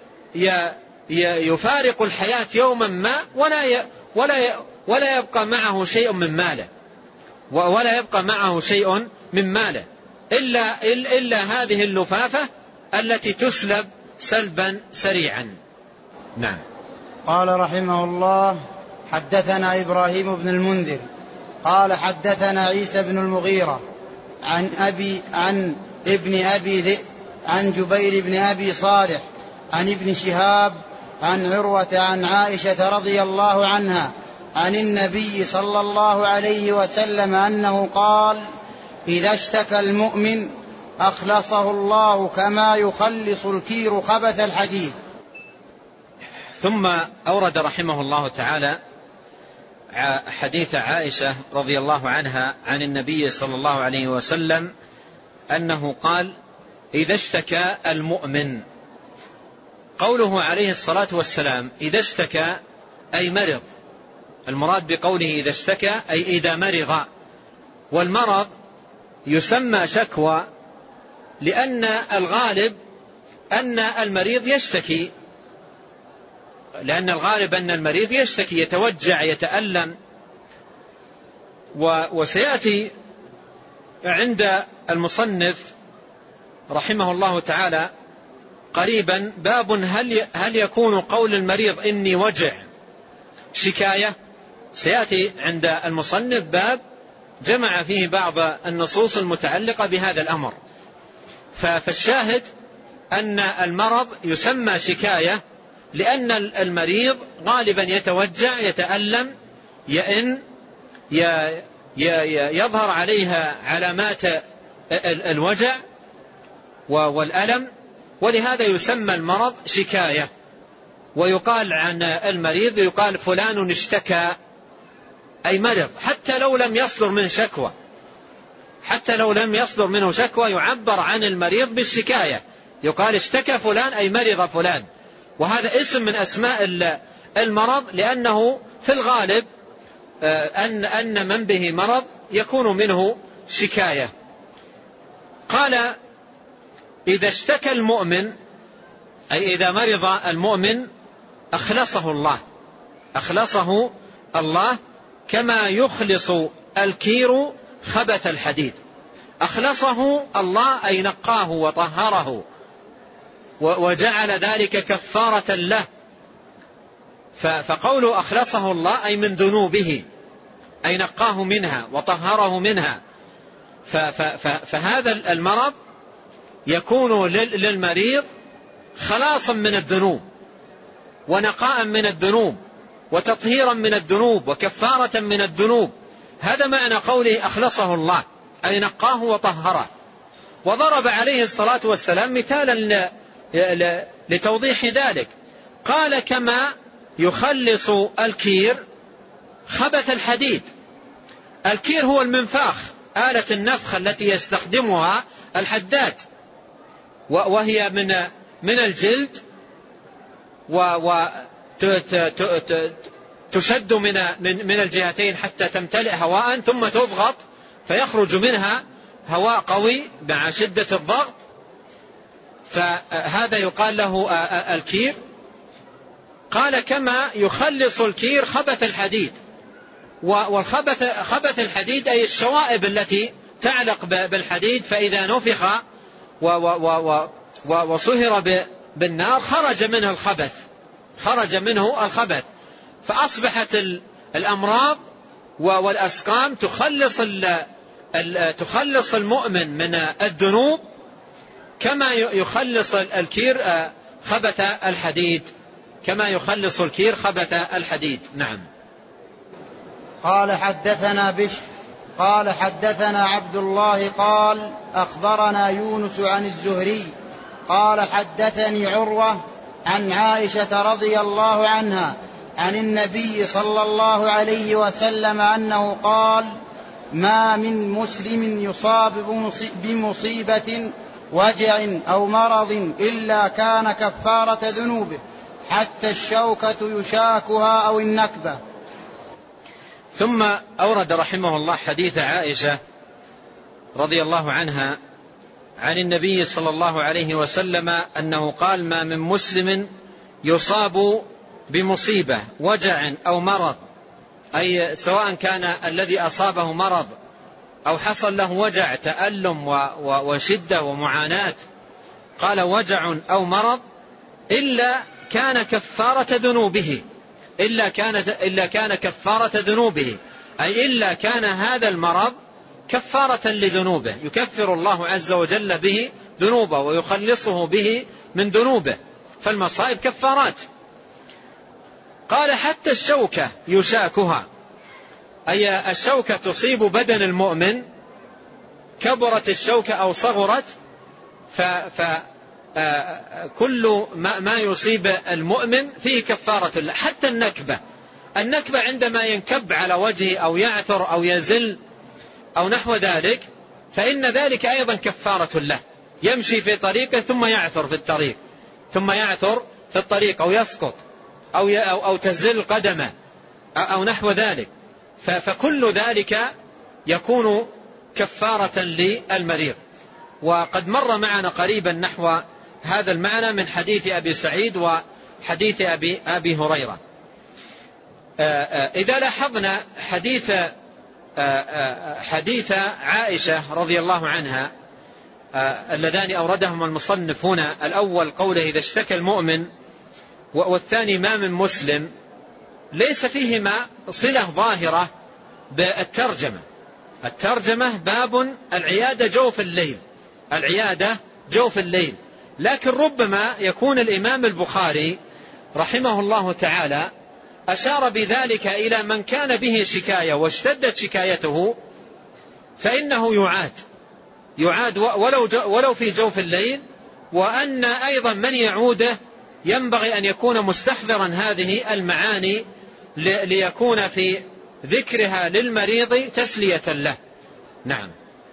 يفارق الحياة يوما ما ولا ولا ولا يبقى معه شيء من ماله ولا يبقى معه شيء من ماله إلا إلا هذه اللفافة التي تسلب سلبا سريعا. نعم. قال رحمه الله: حدثنا إبراهيم بن المنذر قال حدثنا عيسى بن المغيرة عن أبي عن ابن أبي ذئب عن جبير بن أبي صالح عن ابن شهاب عن عروة عن عائشة رضي الله عنها عن النبي صلى الله عليه وسلم أنه قال: إذا اشتكى المؤمن أخلصه الله كما يخلص الكير خبث الحديد. ثم أورد رحمه الله تعالى حديث عائشة رضي الله عنها عن النبي صلى الله عليه وسلم أنه قال: إذا اشتكى المؤمن. قوله عليه الصلاة والسلام إذا اشتكى أي مرض، المراد بقوله إذا اشتكى أي إذا مرض. والمرض يسمى شكوى لأن الغالب أن المريض يشتكي، لأن الغالب أن المريض يشتكي يتوجع يتألم. وسيأتي عند المصنف رحمه الله تعالى قريبا باب هل هل يكون قول المريض إني وجع شكاية. سيأتي عند المصنف باب جمع فيه بعض النصوص المتعلقة بهذا الأمر. فالشاهد أن المرض يسمى شكاية لأن المريض غالبا يتوجع يتألم يئن يظهر عليها علامات الوجع والألم، ولهذا يسمى المرض شكاية. ويقال عن المريض يقال فلان اشتكى أي مرض، حتى لو لم يصدر من شكوى، حتى لو لم يصدر منه شكوى يعبر عن المريض بالشكاية، يقال اشتكى فلان أي مرض فلان. وهذا اسم من أسماء المرض لأنه في الغالب أن أن من به مرض يكون منه شكاية. قال: إذا اشتكى المؤمن أي إذا مرض المؤمن أخلصه الله، أخلصه الله كما يخلص الكير خبث الحديد. أخلصه الله أي نقاه وطهره وجعل ذلك كفارة له. فقول أخلصه الله أي من ذنوبه، أي نقاه منها وطهره منها. فهذا المرض يكون للمريض خلاصا من الذنوب ونقاء من الذنوب وتطهيرا من الذنوب وكفارة من الذنوب. هذا معنى قوله أخلصه الله أي نقاه وطهره. وضرب عليه الصلاة والسلام مثالا لتوضيح ذلك، قال: كما يخلص الكير خبث الحديد. الكير هو المنفاخ، آلة النفخ التي يستخدمها الحداد، وهي من من الجلد وتشد من من الجهتين حتى تمتلئ هواء ثم تضغط فيخرج منها هواء قوي مع شدة الضغط، فهذا يقال له الكير. قال: كما يخلص الكير خبث الحديد. والخبث خبث الحديد أي الشوائب التي تعلق بالحديد، فإذا نفخ وصهر بالنار خرج منه الخبث، خرج منه الخبث، فأصبحت الأمراض والأسقام تخلص تخلص المؤمن من الذنوب كما يخلص الكير خبث الحديد، كما يخلص الكير خبث الحديد. نعم. قال: حدثنا بشر قال حدثنا عبد الله قال أخبرنا يونس عن الزهري قال حدثني عروة عن عائشة رضي الله عنها عن النبي صلى الله عليه وسلم أنه قال ما من مسلم يصاب بمصيبة وجع أو مرض إلا كان كفارة ذنوبه حتى الشوكة يشاكها أو النكبة. ثم أورد رحمه الله حديث عائشة رضي الله عنها عن النبي صلى الله عليه وسلم أنه قال ما من مسلم يصاب بمصيبة وجع أو مرض، أي سواء كان الذي أصابه مرض أو حصل له وجع تألم وشدة ومعاناة، قال وجع أو مرض إلا كان كفارة ذنوبه، إلا كان, إلا كان كفارة ذنوبه، أي إلا كان هذا المرض كفارة لذنوبه، يكفر الله عز وجل به ذنوبه ويخلصه به من ذنوبه، فالمصائب كفارات. قال حتى الشوكة يشاكها، أي الشوكة تصيب بدن المؤمن، كبرت الشوكة أو صغرت، فكل ما يصيب المؤمن فيه كفارة له. حتى النكبة، النكبة عندما ينكب على وجهه أو يعثر أو يزل أو نحو ذلك، فإن ذلك أيضا كفارة له. يمشي في طريقه ثم يعثر في الطريق، ثم يعثر في الطريق أو يسقط أو, أو, أو تزل قدمه أو نحو ذلك، فكل ذلك يكون كفارة للمريض. وقد مر معنا قريبا نحو هذا المعنى من حديث أبي سعيد وحديث أبي, أبي هريرة. إذا لاحظنا حديث حديث عائشة رضي الله عنها اللذان أوردهما المصنف هنا، الأول قوله إذا اشتكى المؤمن، والثاني ما من مسلم، ليس فيهما صلة ظاهرة بالترجمة. الترجمة باب العيادة جوف الليل، العيادة جوف الليل، لكن ربما يكون الإمام البخاري رحمه الله تعالى أشار بذلك إلى من كان به شكاية واشتدت شكايته فإنه يعاد يعاد ولو, ولو في جوف الليل، وأن أيضا من يعوده ينبغي أن يكون مستحضرا هذه المعاني ليكون في ذكرها للمريض تسلية له. نعم.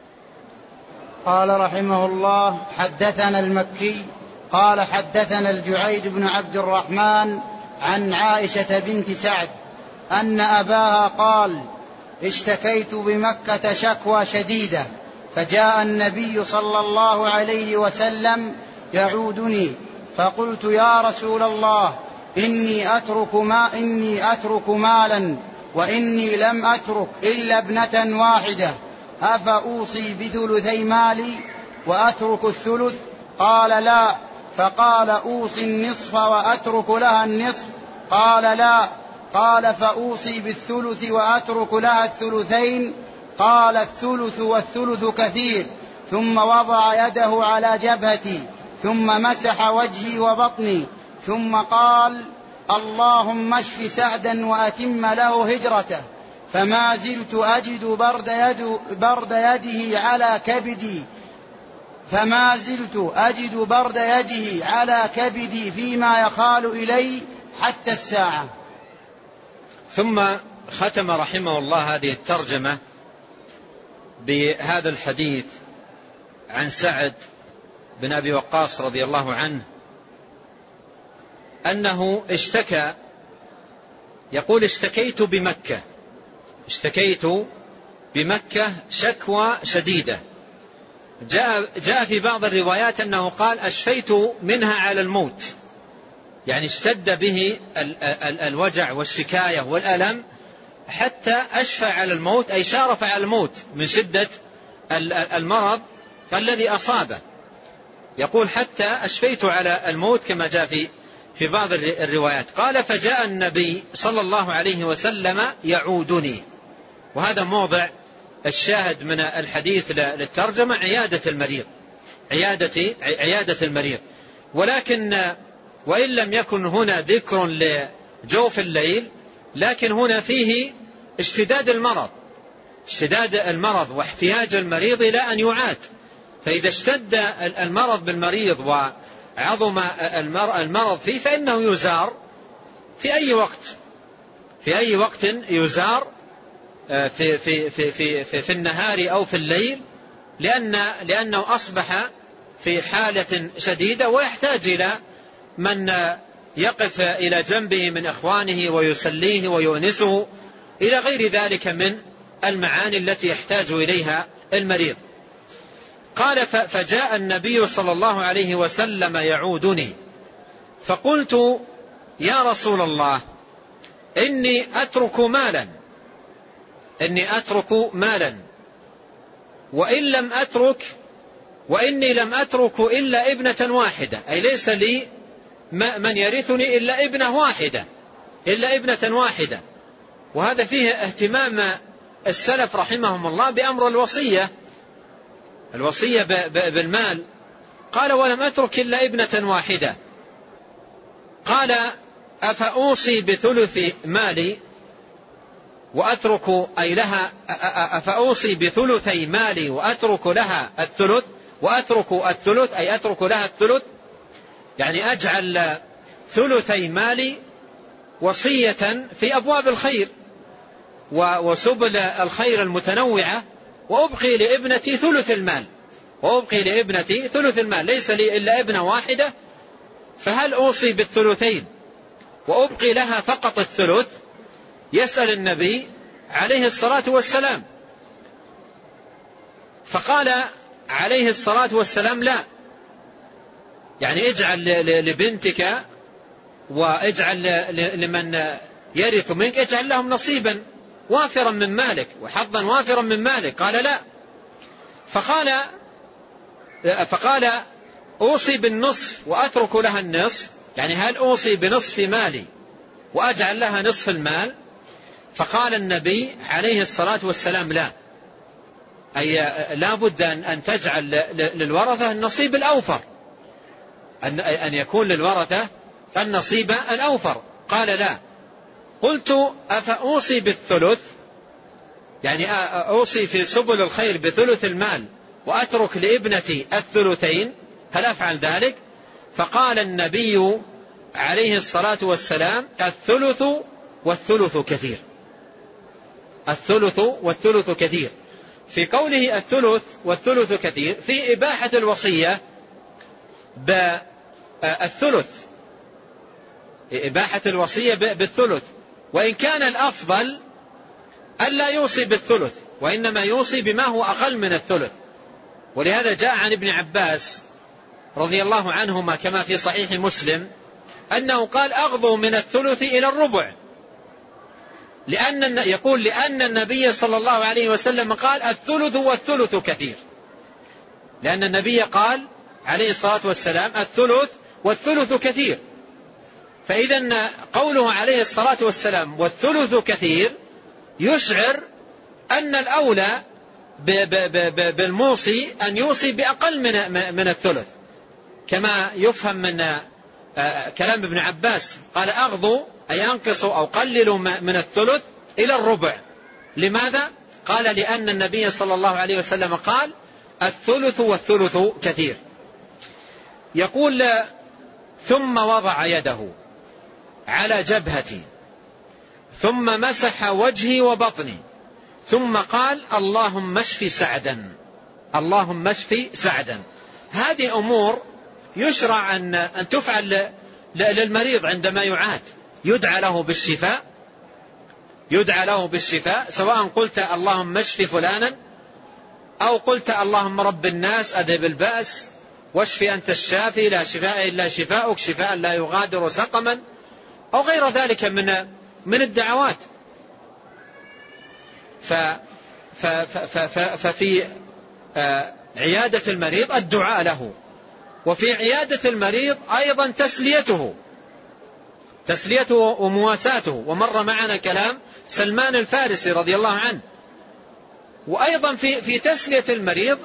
قال رحمه الله حدثنا المكي قال حدثنا الجعيد بن عبد الرحمن عن عائشة بنت سعد أن أباها قال اشتكيت بمكة شكوى شديدة، فجاء النبي صلى الله عليه وسلم يعودني، فقلت يا رسول الله إني أترك, ما إني أترك مالا وإني لم أترك إلا ابنة واحدة، أفأوصي بثلثي مالي وأترك الثلث؟ قال لا. فقال أوصي النصف وأترك لها النصف؟ قال لا. قال فأوصي بالثلث وأترك لها الثلثين؟ قال الثلث والثلث كثير. ثم وضع يده على جبهتي ثم مسح وجهي وبطني ثم قال اللهم اشف سعدا وأتم له هجرته، فما زلت أجد برد, يد برد يده على كبدي فما زلت أجد برد يده على كبدي فيما يخال إلي حتى الساعة. ثم ختم رحمه الله هذه الترجمة بهذا الحديث عن سعد بن أبي وقاص رضي الله عنه أنه اشتكى، يقول اشتكيت بمكة اشتكيت بمكة شكوى شديدة. جاء, جاء في بعض الروايات أنه قال أشفيت منها على الموت، يعني اشتد به ال ال الوجع والشكاية والألم حتى أشفى على الموت، أي شارف على الموت من شدة المرض الذي أصابه. يقول حتى أشفيت على الموت كما جاء في في بعض الروايات. قال فجاء النبي صلى الله عليه وسلم يعودني، وهذا موضع الشاهد من الحديث للترجمة، عيادة المريض عيادة, عيادة المريض. ولكن وإن لم يكن هنا ذكر لجوف الليل، لكن هنا فيه اشتداد المرض، اشتداد المرض واحتياج المريض إلى أن يعاد. فإذا اشتد المرض بالمريض وعظم المرض فيه فإنه يزار في أي وقت في أي وقت يزار في, في, في, في, في, في النهار أو في الليل، لأن لأنه أصبح في حالة شديدة ويحتاج إلى من يقف إلى جنبه من إخوانه ويسليه ويؤنسه إلى غير ذلك من المعاني التي يحتاج إليها المريض. قال فجاء النبي صلى الله عليه وسلم يعودني فقلت يا رسول الله إني أترك مالا إني أترك مالا وإن لم أترك وإني لم أترك إلا ابنة واحدة، أي ليس لي من يرثني إلا ابنة واحدة إلا ابنة واحدة. وهذا فيه اهتمام السلف رحمهم الله بأمر الوصية الوصية بالمال. قال ولم أترك إلا ابنة واحدة. قال أفأوصي بثلث مالي وأترك أي لها أفأوصي بثلثي مالي وأترك لها الثلث وأترك الثلث أي أترك لها الثلث، يعني أجعل ثلثي مالي وصية في أبواب الخير وسبل الخير المتنوعة، وأبقي لابنتي ثلث المال وأبقي لابنتي ثلث المال ليس لي إلا ابنة واحدة، فهل أوصي بالثلثين وأبقي لها فقط الثلث؟ يسأل النبي عليه الصلاة والسلام. فقال عليه الصلاة والسلام لا، يعني اجعل لبنتك واجعل لمن يرث منك اجعل لهم نصيبا وافرا من مالك وحظا وافرا من مالك. قال لا. فقال فقال أوصي بالنصف وأترك لها النصف، يعني هل أوصي بنصف مالي وأجعل لها نصف المال؟ فقال النبي عليه الصلاة والسلام لا، أي لا بد أن تجعل للورثة النصيب الأوفر، أن يكون للورثة النصيب الأوفر. قال لا. قلت أفأوصي بالثلث، يعني أوصي في سبل الخير بثلث المال وأترك لابنتي الثلثين، هل أفعل ذلك؟ فقال النبي عليه الصلاة والسلام الثلث والثلث كثير الثلث والثلث كثير. في قوله الثلث والثلث كثير في إباحة الوصية بالثلث، إباحة الوصية بالثلث، وإن كان الأفضل ألا يوصي بالثلث وإنما يوصي بما هو أقل من الثلث. ولهذا جاء عن ابن عباس رضي الله عنهما كما في صحيح مسلم أنه قال أغضوا من الثلث إلى الربع، لأن يقول لأن النبي صلى الله عليه وسلم قال الثلث والثلث كثير، لأن النبي قال عليه الصلاة والسلام الثلث والثلث كثير. فإذا قوله عليه الصلاة والسلام والثلث كثير يشعر أن الأولى بالموصي أن يوصي بأقل من الثلث، كما يفهم من كلام ابن عباس قال أغضوا أي أنقصوا أو قللوا من الثلث إلى الربع. لماذا؟ قال لأن النبي صلى الله عليه وسلم قال الثلث والثلث كثير. يقول ثم وضع يده على جبهتي ثم مسح وجهي وبطني ثم قال اللهم اشف سعدا اللهم اشف سعدا. هذه أمور يشرع أن, أن تفعل للمريض عندما يعاد، يدعى له بالشفاء يدعى له بالشفاء سواء قلت اللهم اشف فلانا أو قلت اللهم رب الناس أذهب البأس واشف أنت الشافي لا شفاء إلا شفاؤك شفاء لا يغادر سقما أو غير ذلك من من الدعوات. ف ففي عيادة المريض الدعاء له، وفي عيادة المريض أيضا تسليته تسليته ومواساته. ومر معنا كلام سلمان الفارسي رضي الله عنه. وأيضا في في تسلية المريض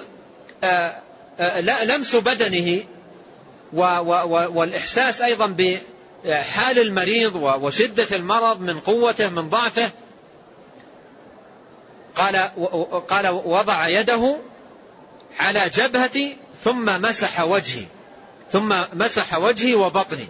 لمس بدنه والإحساس أيضا بحال المريض وشدة المرض من قوته من ضعفه. قال قال وضع يده على جبهتي ثم مسح وجهي ثم مسح وجهي وبطني.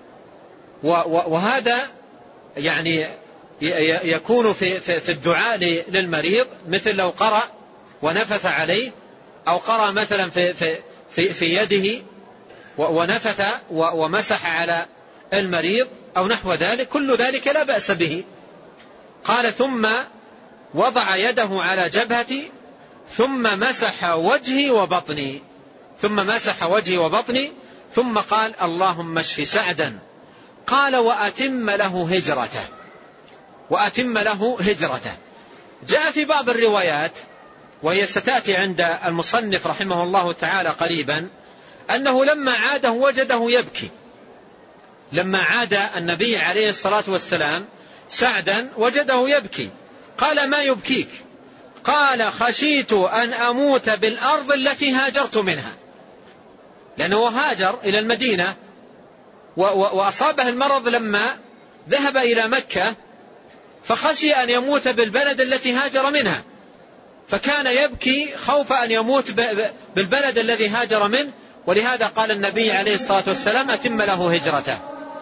وهذا يعني يكون في في الدعاء للمريض، مثل لو قرأ ونفث عليه، أو قرأ مثلا في في في, في يده ونفث ومسح على المريض أو نحو ذلك، كل ذلك لا بأس به. قال ثم وضع يده على جبهتي ثم مسح وجهي وبطني ثم مسح وجهي وبطني ثم قال اللهم اشف سعدا. قال وأتم له هجرته وأتم له هجرته. جاء في بعض الروايات وهي ستأتي عند المصنف رحمه الله تعالى قريبا أنه لما عاده وجده يبكي. لما عاد النبي عليه الصلاة والسلام سعدا وجده يبكي. قال ما يبكيك؟ قال خشيت أن أموت بالأرض التي هاجرت منها، لأنه هاجر إلى المدينة وأصابه المرض لما ذهب إلى مكة، فخشي أن يموت بالبلد التي هاجر منها، فكان يبكي خوف أن يموت بالبلد الذي هاجر منه. ولهذا قال النبي عليه الصلاة والسلام أتم له هجرته.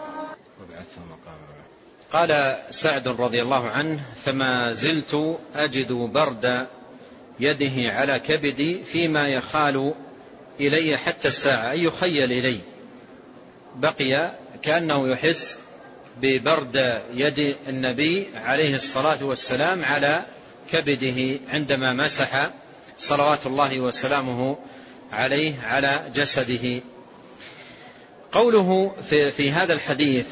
قال سعد رضي الله عنه فما زلت أجد برد يده على كبدي فيما يخال إلي حتى الساعة، أي يخيل إلي. بقي كأنه يحس ببرد يد النبي عليه الصلاة والسلام على كبده عندما مسح صلوات الله وسلامه عليه على جسده. قوله في, في هذا الحديث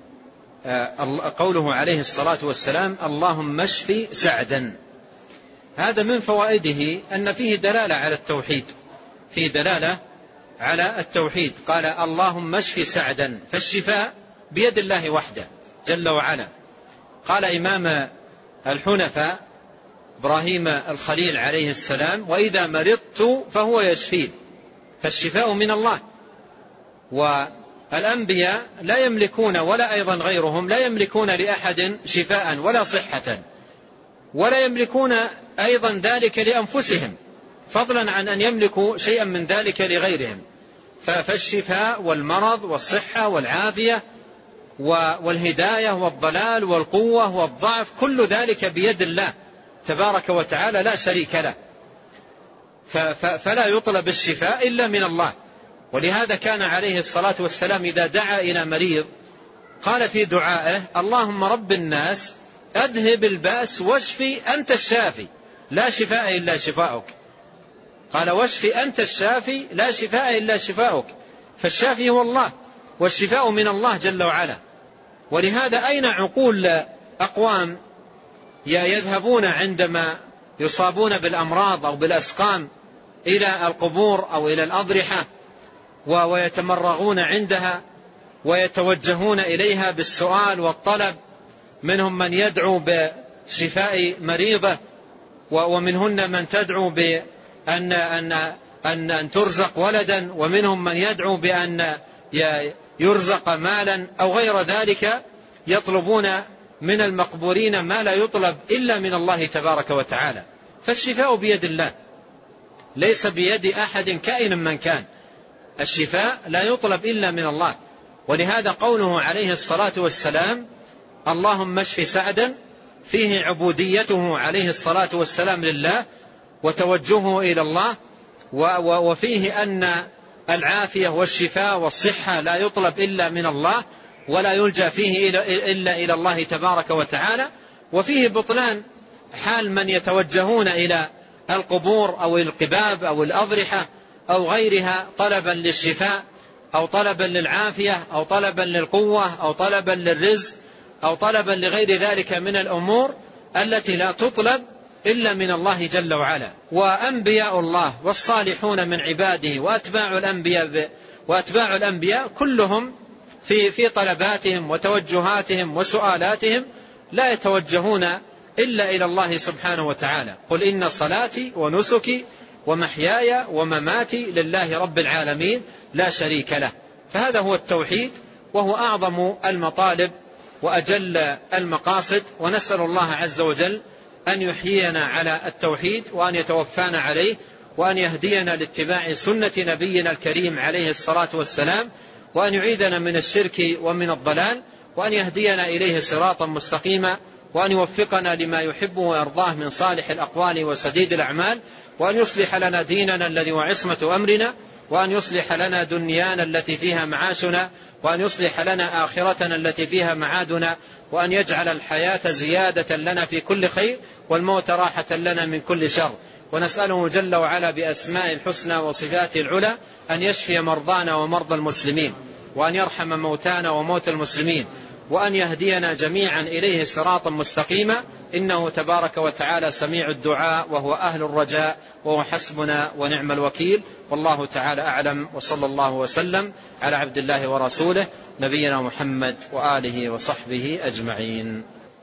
قوله عليه الصلاة والسلام اللهم اشف سعدا، هذا من فوائده أن فيه دلالة على التوحيد، فيه دلالة على التوحيد. قال اللهم اشف سعدا، فالشفاء بيد الله وحده جل وعلا. قال إمام الحنفاء إبراهيم الخليل عليه السلام وإذا مرضت فهو يشفين، فالشفاء من الله. والأنبياء لا يملكون ولا أيضا غيرهم لا يملكون لأحد شفاء ولا صحة، ولا يملكون أيضا ذلك لأنفسهم، فضلا عن أن يملكوا شيئا من ذلك لغيرهم. فالشفاء والمرض والصحة والعافية والهداية والضلال والقوة والضعف كل ذلك بيد الله تبارك وتعالى لا شريك له، فلا يطلب الشفاء إلا من الله. ولهذا كان عليه الصلاة والسلام إذا دعا إلى مريض قال في دعائه اللهم رب الناس أذهب البأس واشفي أنت الشافي لا شفاء إلا شفاؤك. قال واشفي أنت الشافي لا شفاء إلا شفاؤك، فالشافي هو الله والشفاء من الله جل وعلا. ولهذا أين عقول أقوام يذهبون عندما يصابون بالأمراض أو بالأسقام إلى القبور أو إلى الأضرحة ويتمرغون عندها ويتوجهون إليها بالسؤال والطلب. منهم من يدعو بشفاء مريضة، ومنهن من تدعو بأن أن أن أن ترزق ولدا، ومنهم من يدعو بأن يرزق مالا أو غير ذلك. يطلبون من المقبورين ما لا يطلب إلا من الله تبارك وتعالى. فالشفاء بيد الله ليس بيد أحد كائن من كان، الشفاء لا يطلب إلا من الله. ولهذا قوله عليه الصلاة والسلام اللهم اشف سعدا فيه عبوديته عليه الصلاة والسلام لله وتوجهه إلى الله، وفيه أن العافية والشفاء والصحة لا يطلب إلا من الله ولا يلجأ فيه إلا إلى الله تبارك وتعالى. وفيه بطلان حال من يتوجهون إلى القبور أو القباب أو الأضرحة أو غيرها طلبا للشفاء أو طلبا للعافية أو طلبا للقوة أو طلبا للرزق أو طلبا لغير ذلك من الأمور التي لا تطلب إلا من الله جل وعلا. وأنبياء الله والصالحون من عباده وأتباع الأنبياء وأتباع الأنبياء كلهم في في طلباتهم وتوجهاتهم وسؤالاتهم لا يتوجهون إلا إلى الله سبحانه وتعالى. قل إن صلاتي ونسكي ومحياي ومماتي لله رب العالمين لا شريك له. فهذا هو التوحيد، وهو أعظم المطالب وأجل المقاصد. ونسأل الله عز وجل أن يحيينا على التوحيد وأن يتوفانا عليه، وأن يهدينا لاتباع سنة نبينا الكريم عليه الصلاة والسلام، وأن يعيذنا من الشرك ومن الضلال، وأن يهدينا إليه صراطا مستقيما، وأن يوفقنا لما يحبه ويرضاه من صالح الأقوال وسديد الأعمال، وأن يصلح لنا ديننا الذي هو عصمة أمرنا، وأن يصلح لنا دنيانا التي فيها معاشنا، وأن يصلح لنا آخرتنا التي فيها معادنا، وأن يجعل الحياة زيادة لنا في كل خير والموت راحة لنا من كل شر. ونسأله جل وعلا بأسماء الحسنى وصفاته العلى أن يشفي مرضانا ومرضى المسلمين، وأن يرحم موتانا وموتى المسلمين، وأن يهدينا جميعا إليه صراطا مستقيما، إنه تبارك وتعالى سميع الدعاء وهو أهل الرجاء وهو حسبنا ونعم الوكيل. والله تعالى أعلم، وصلى الله وسلم على عبد الله ورسوله نبينا محمد وآله وصحبه أجمعين.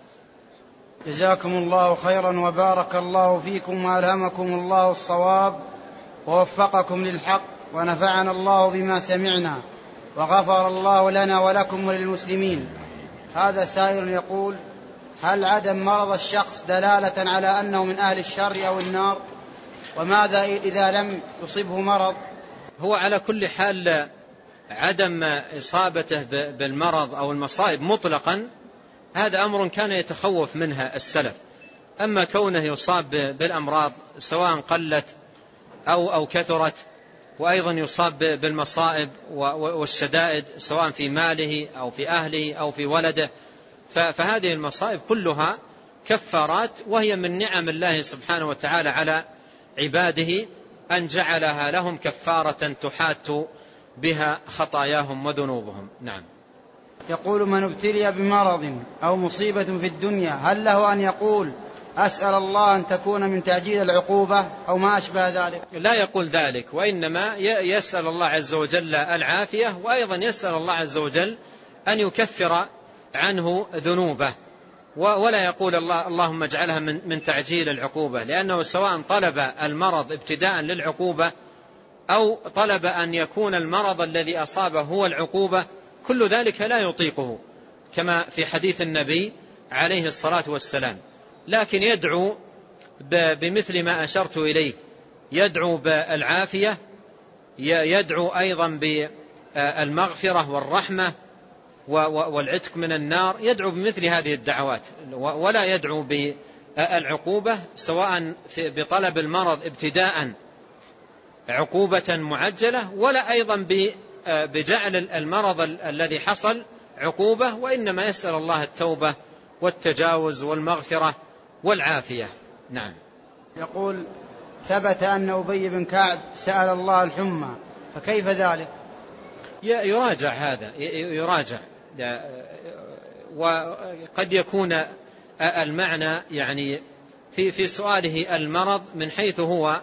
جزاكم الله خيرا وبارك الله فيكم وألهمكم الله الصواب ووفقكم للحق ونفعنا الله بما سمعنا وغفر الله لنا ولكم وللمسلمين. هذا سائل يقول: هل عدم مرض الشخص دلالة على أنه من أهل الشر أو النار؟ وماذا إذا لم يصبه مرض؟ هو على كل حال عدم إصابته بالمرض أو المصائب مطلقا هذا أمر كان يتخوف منها السلف. أما كونه يصاب بالأمراض سواء قلت أو أو كثرت، وأيضا يصاب بالمصائب والشدائد سواء في ماله أو في أهله أو في ولده، فهذه المصائب كلها كفارات، وهي من نعم الله سبحانه وتعالى على عباده أن جعلها لهم كفارة تحات بها خطاياهم وذنوبهم. نعم. يقول: من ابتلي بمرض أو مصيبة في الدنيا هل له أن يقول أسأل الله أن تكون من تعجيل العقوبة أو ما أشبه ذلك؟ لا يقول ذلك، وإنما يسأل الله عز وجل العافية، وأيضا يسأل الله عز وجل أن يكفر عنه ذنوبه، ولا يقول الله اللهم اجعلها من, من تعجيل العقوبة، لأنه سواء طلب المرض ابتداء للعقوبة أو طلب أن يكون المرض الذي أصابه هو العقوبة، كل ذلك لا يطيقه، كما في حديث النبي عليه الصلاة والسلام. لكن يدعو بمثل ما أشرت إليه، يدعو بالعافية، يدعو أيضا بالمغفرة والرحمة والعتق من النار، يدعو بمثل هذه الدعوات، ولا يدعو بالعقوبة سواء بطلب المرض ابتداء عقوبة معجلة، ولا أيضا بجعل المرض الذي حصل عقوبة، وإنما يسأل الله التوبة والتجاوز والمغفرة والعافية. نعم. يقول: ثبت أن أبي بن كعب سأل الله الحمى، فكيف ذلك؟ يراجع هذا، يراجع، وقد يكون المعنى يعني في في سؤاله المرض من حيث هو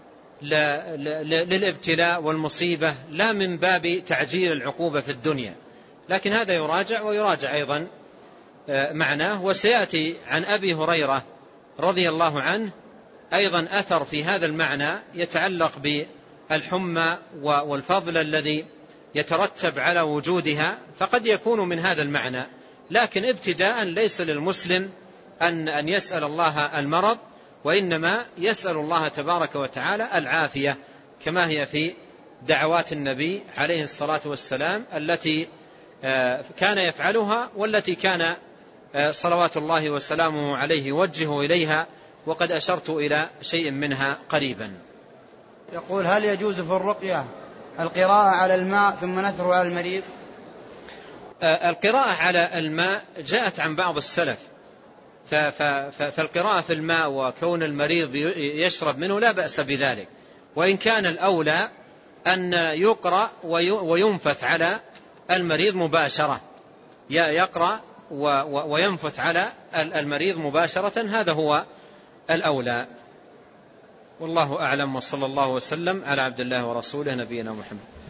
للابتلاء والمصيبة، لا من باب تعجيل العقوبة في الدنيا، لكن هذا يراجع، ويراجع أيضا معناه. وسيأتي عن أبي هريرة رضي الله عنه أيضا أثر في هذا المعنى يتعلق بالحمى والفضل الذي يترتب على وجودها، فقد يكون من هذا المعنى، لكن ابتداء ليس للمسلم أن أن يسأل الله المرض، وإنما يسأل الله تبارك وتعالى العافية، كما هي في دعوات النبي عليه الصلاة والسلام التي كان يفعلها، والتي كان صلوات الله وسلامه عليه يوجه إليها، وقد أشرت إلى شيء منها قريبا. يقول: هل يجوز في الرقية القراءة على الماء ثم نثر على المريض؟ القراءة على الماء جاءت عن بعض السلف، فالقراءة في الماء وكون المريض يشرب منه لا بأس بذلك، وإن كان الأولى أن يقرأ وينفث على المريض مباشرة، يقرأ وينفث على المريض مباشرة، هذا هو الأولى. والله أعلم، وصلى الله وسلم على عبد الله ورسوله نبينا محمد.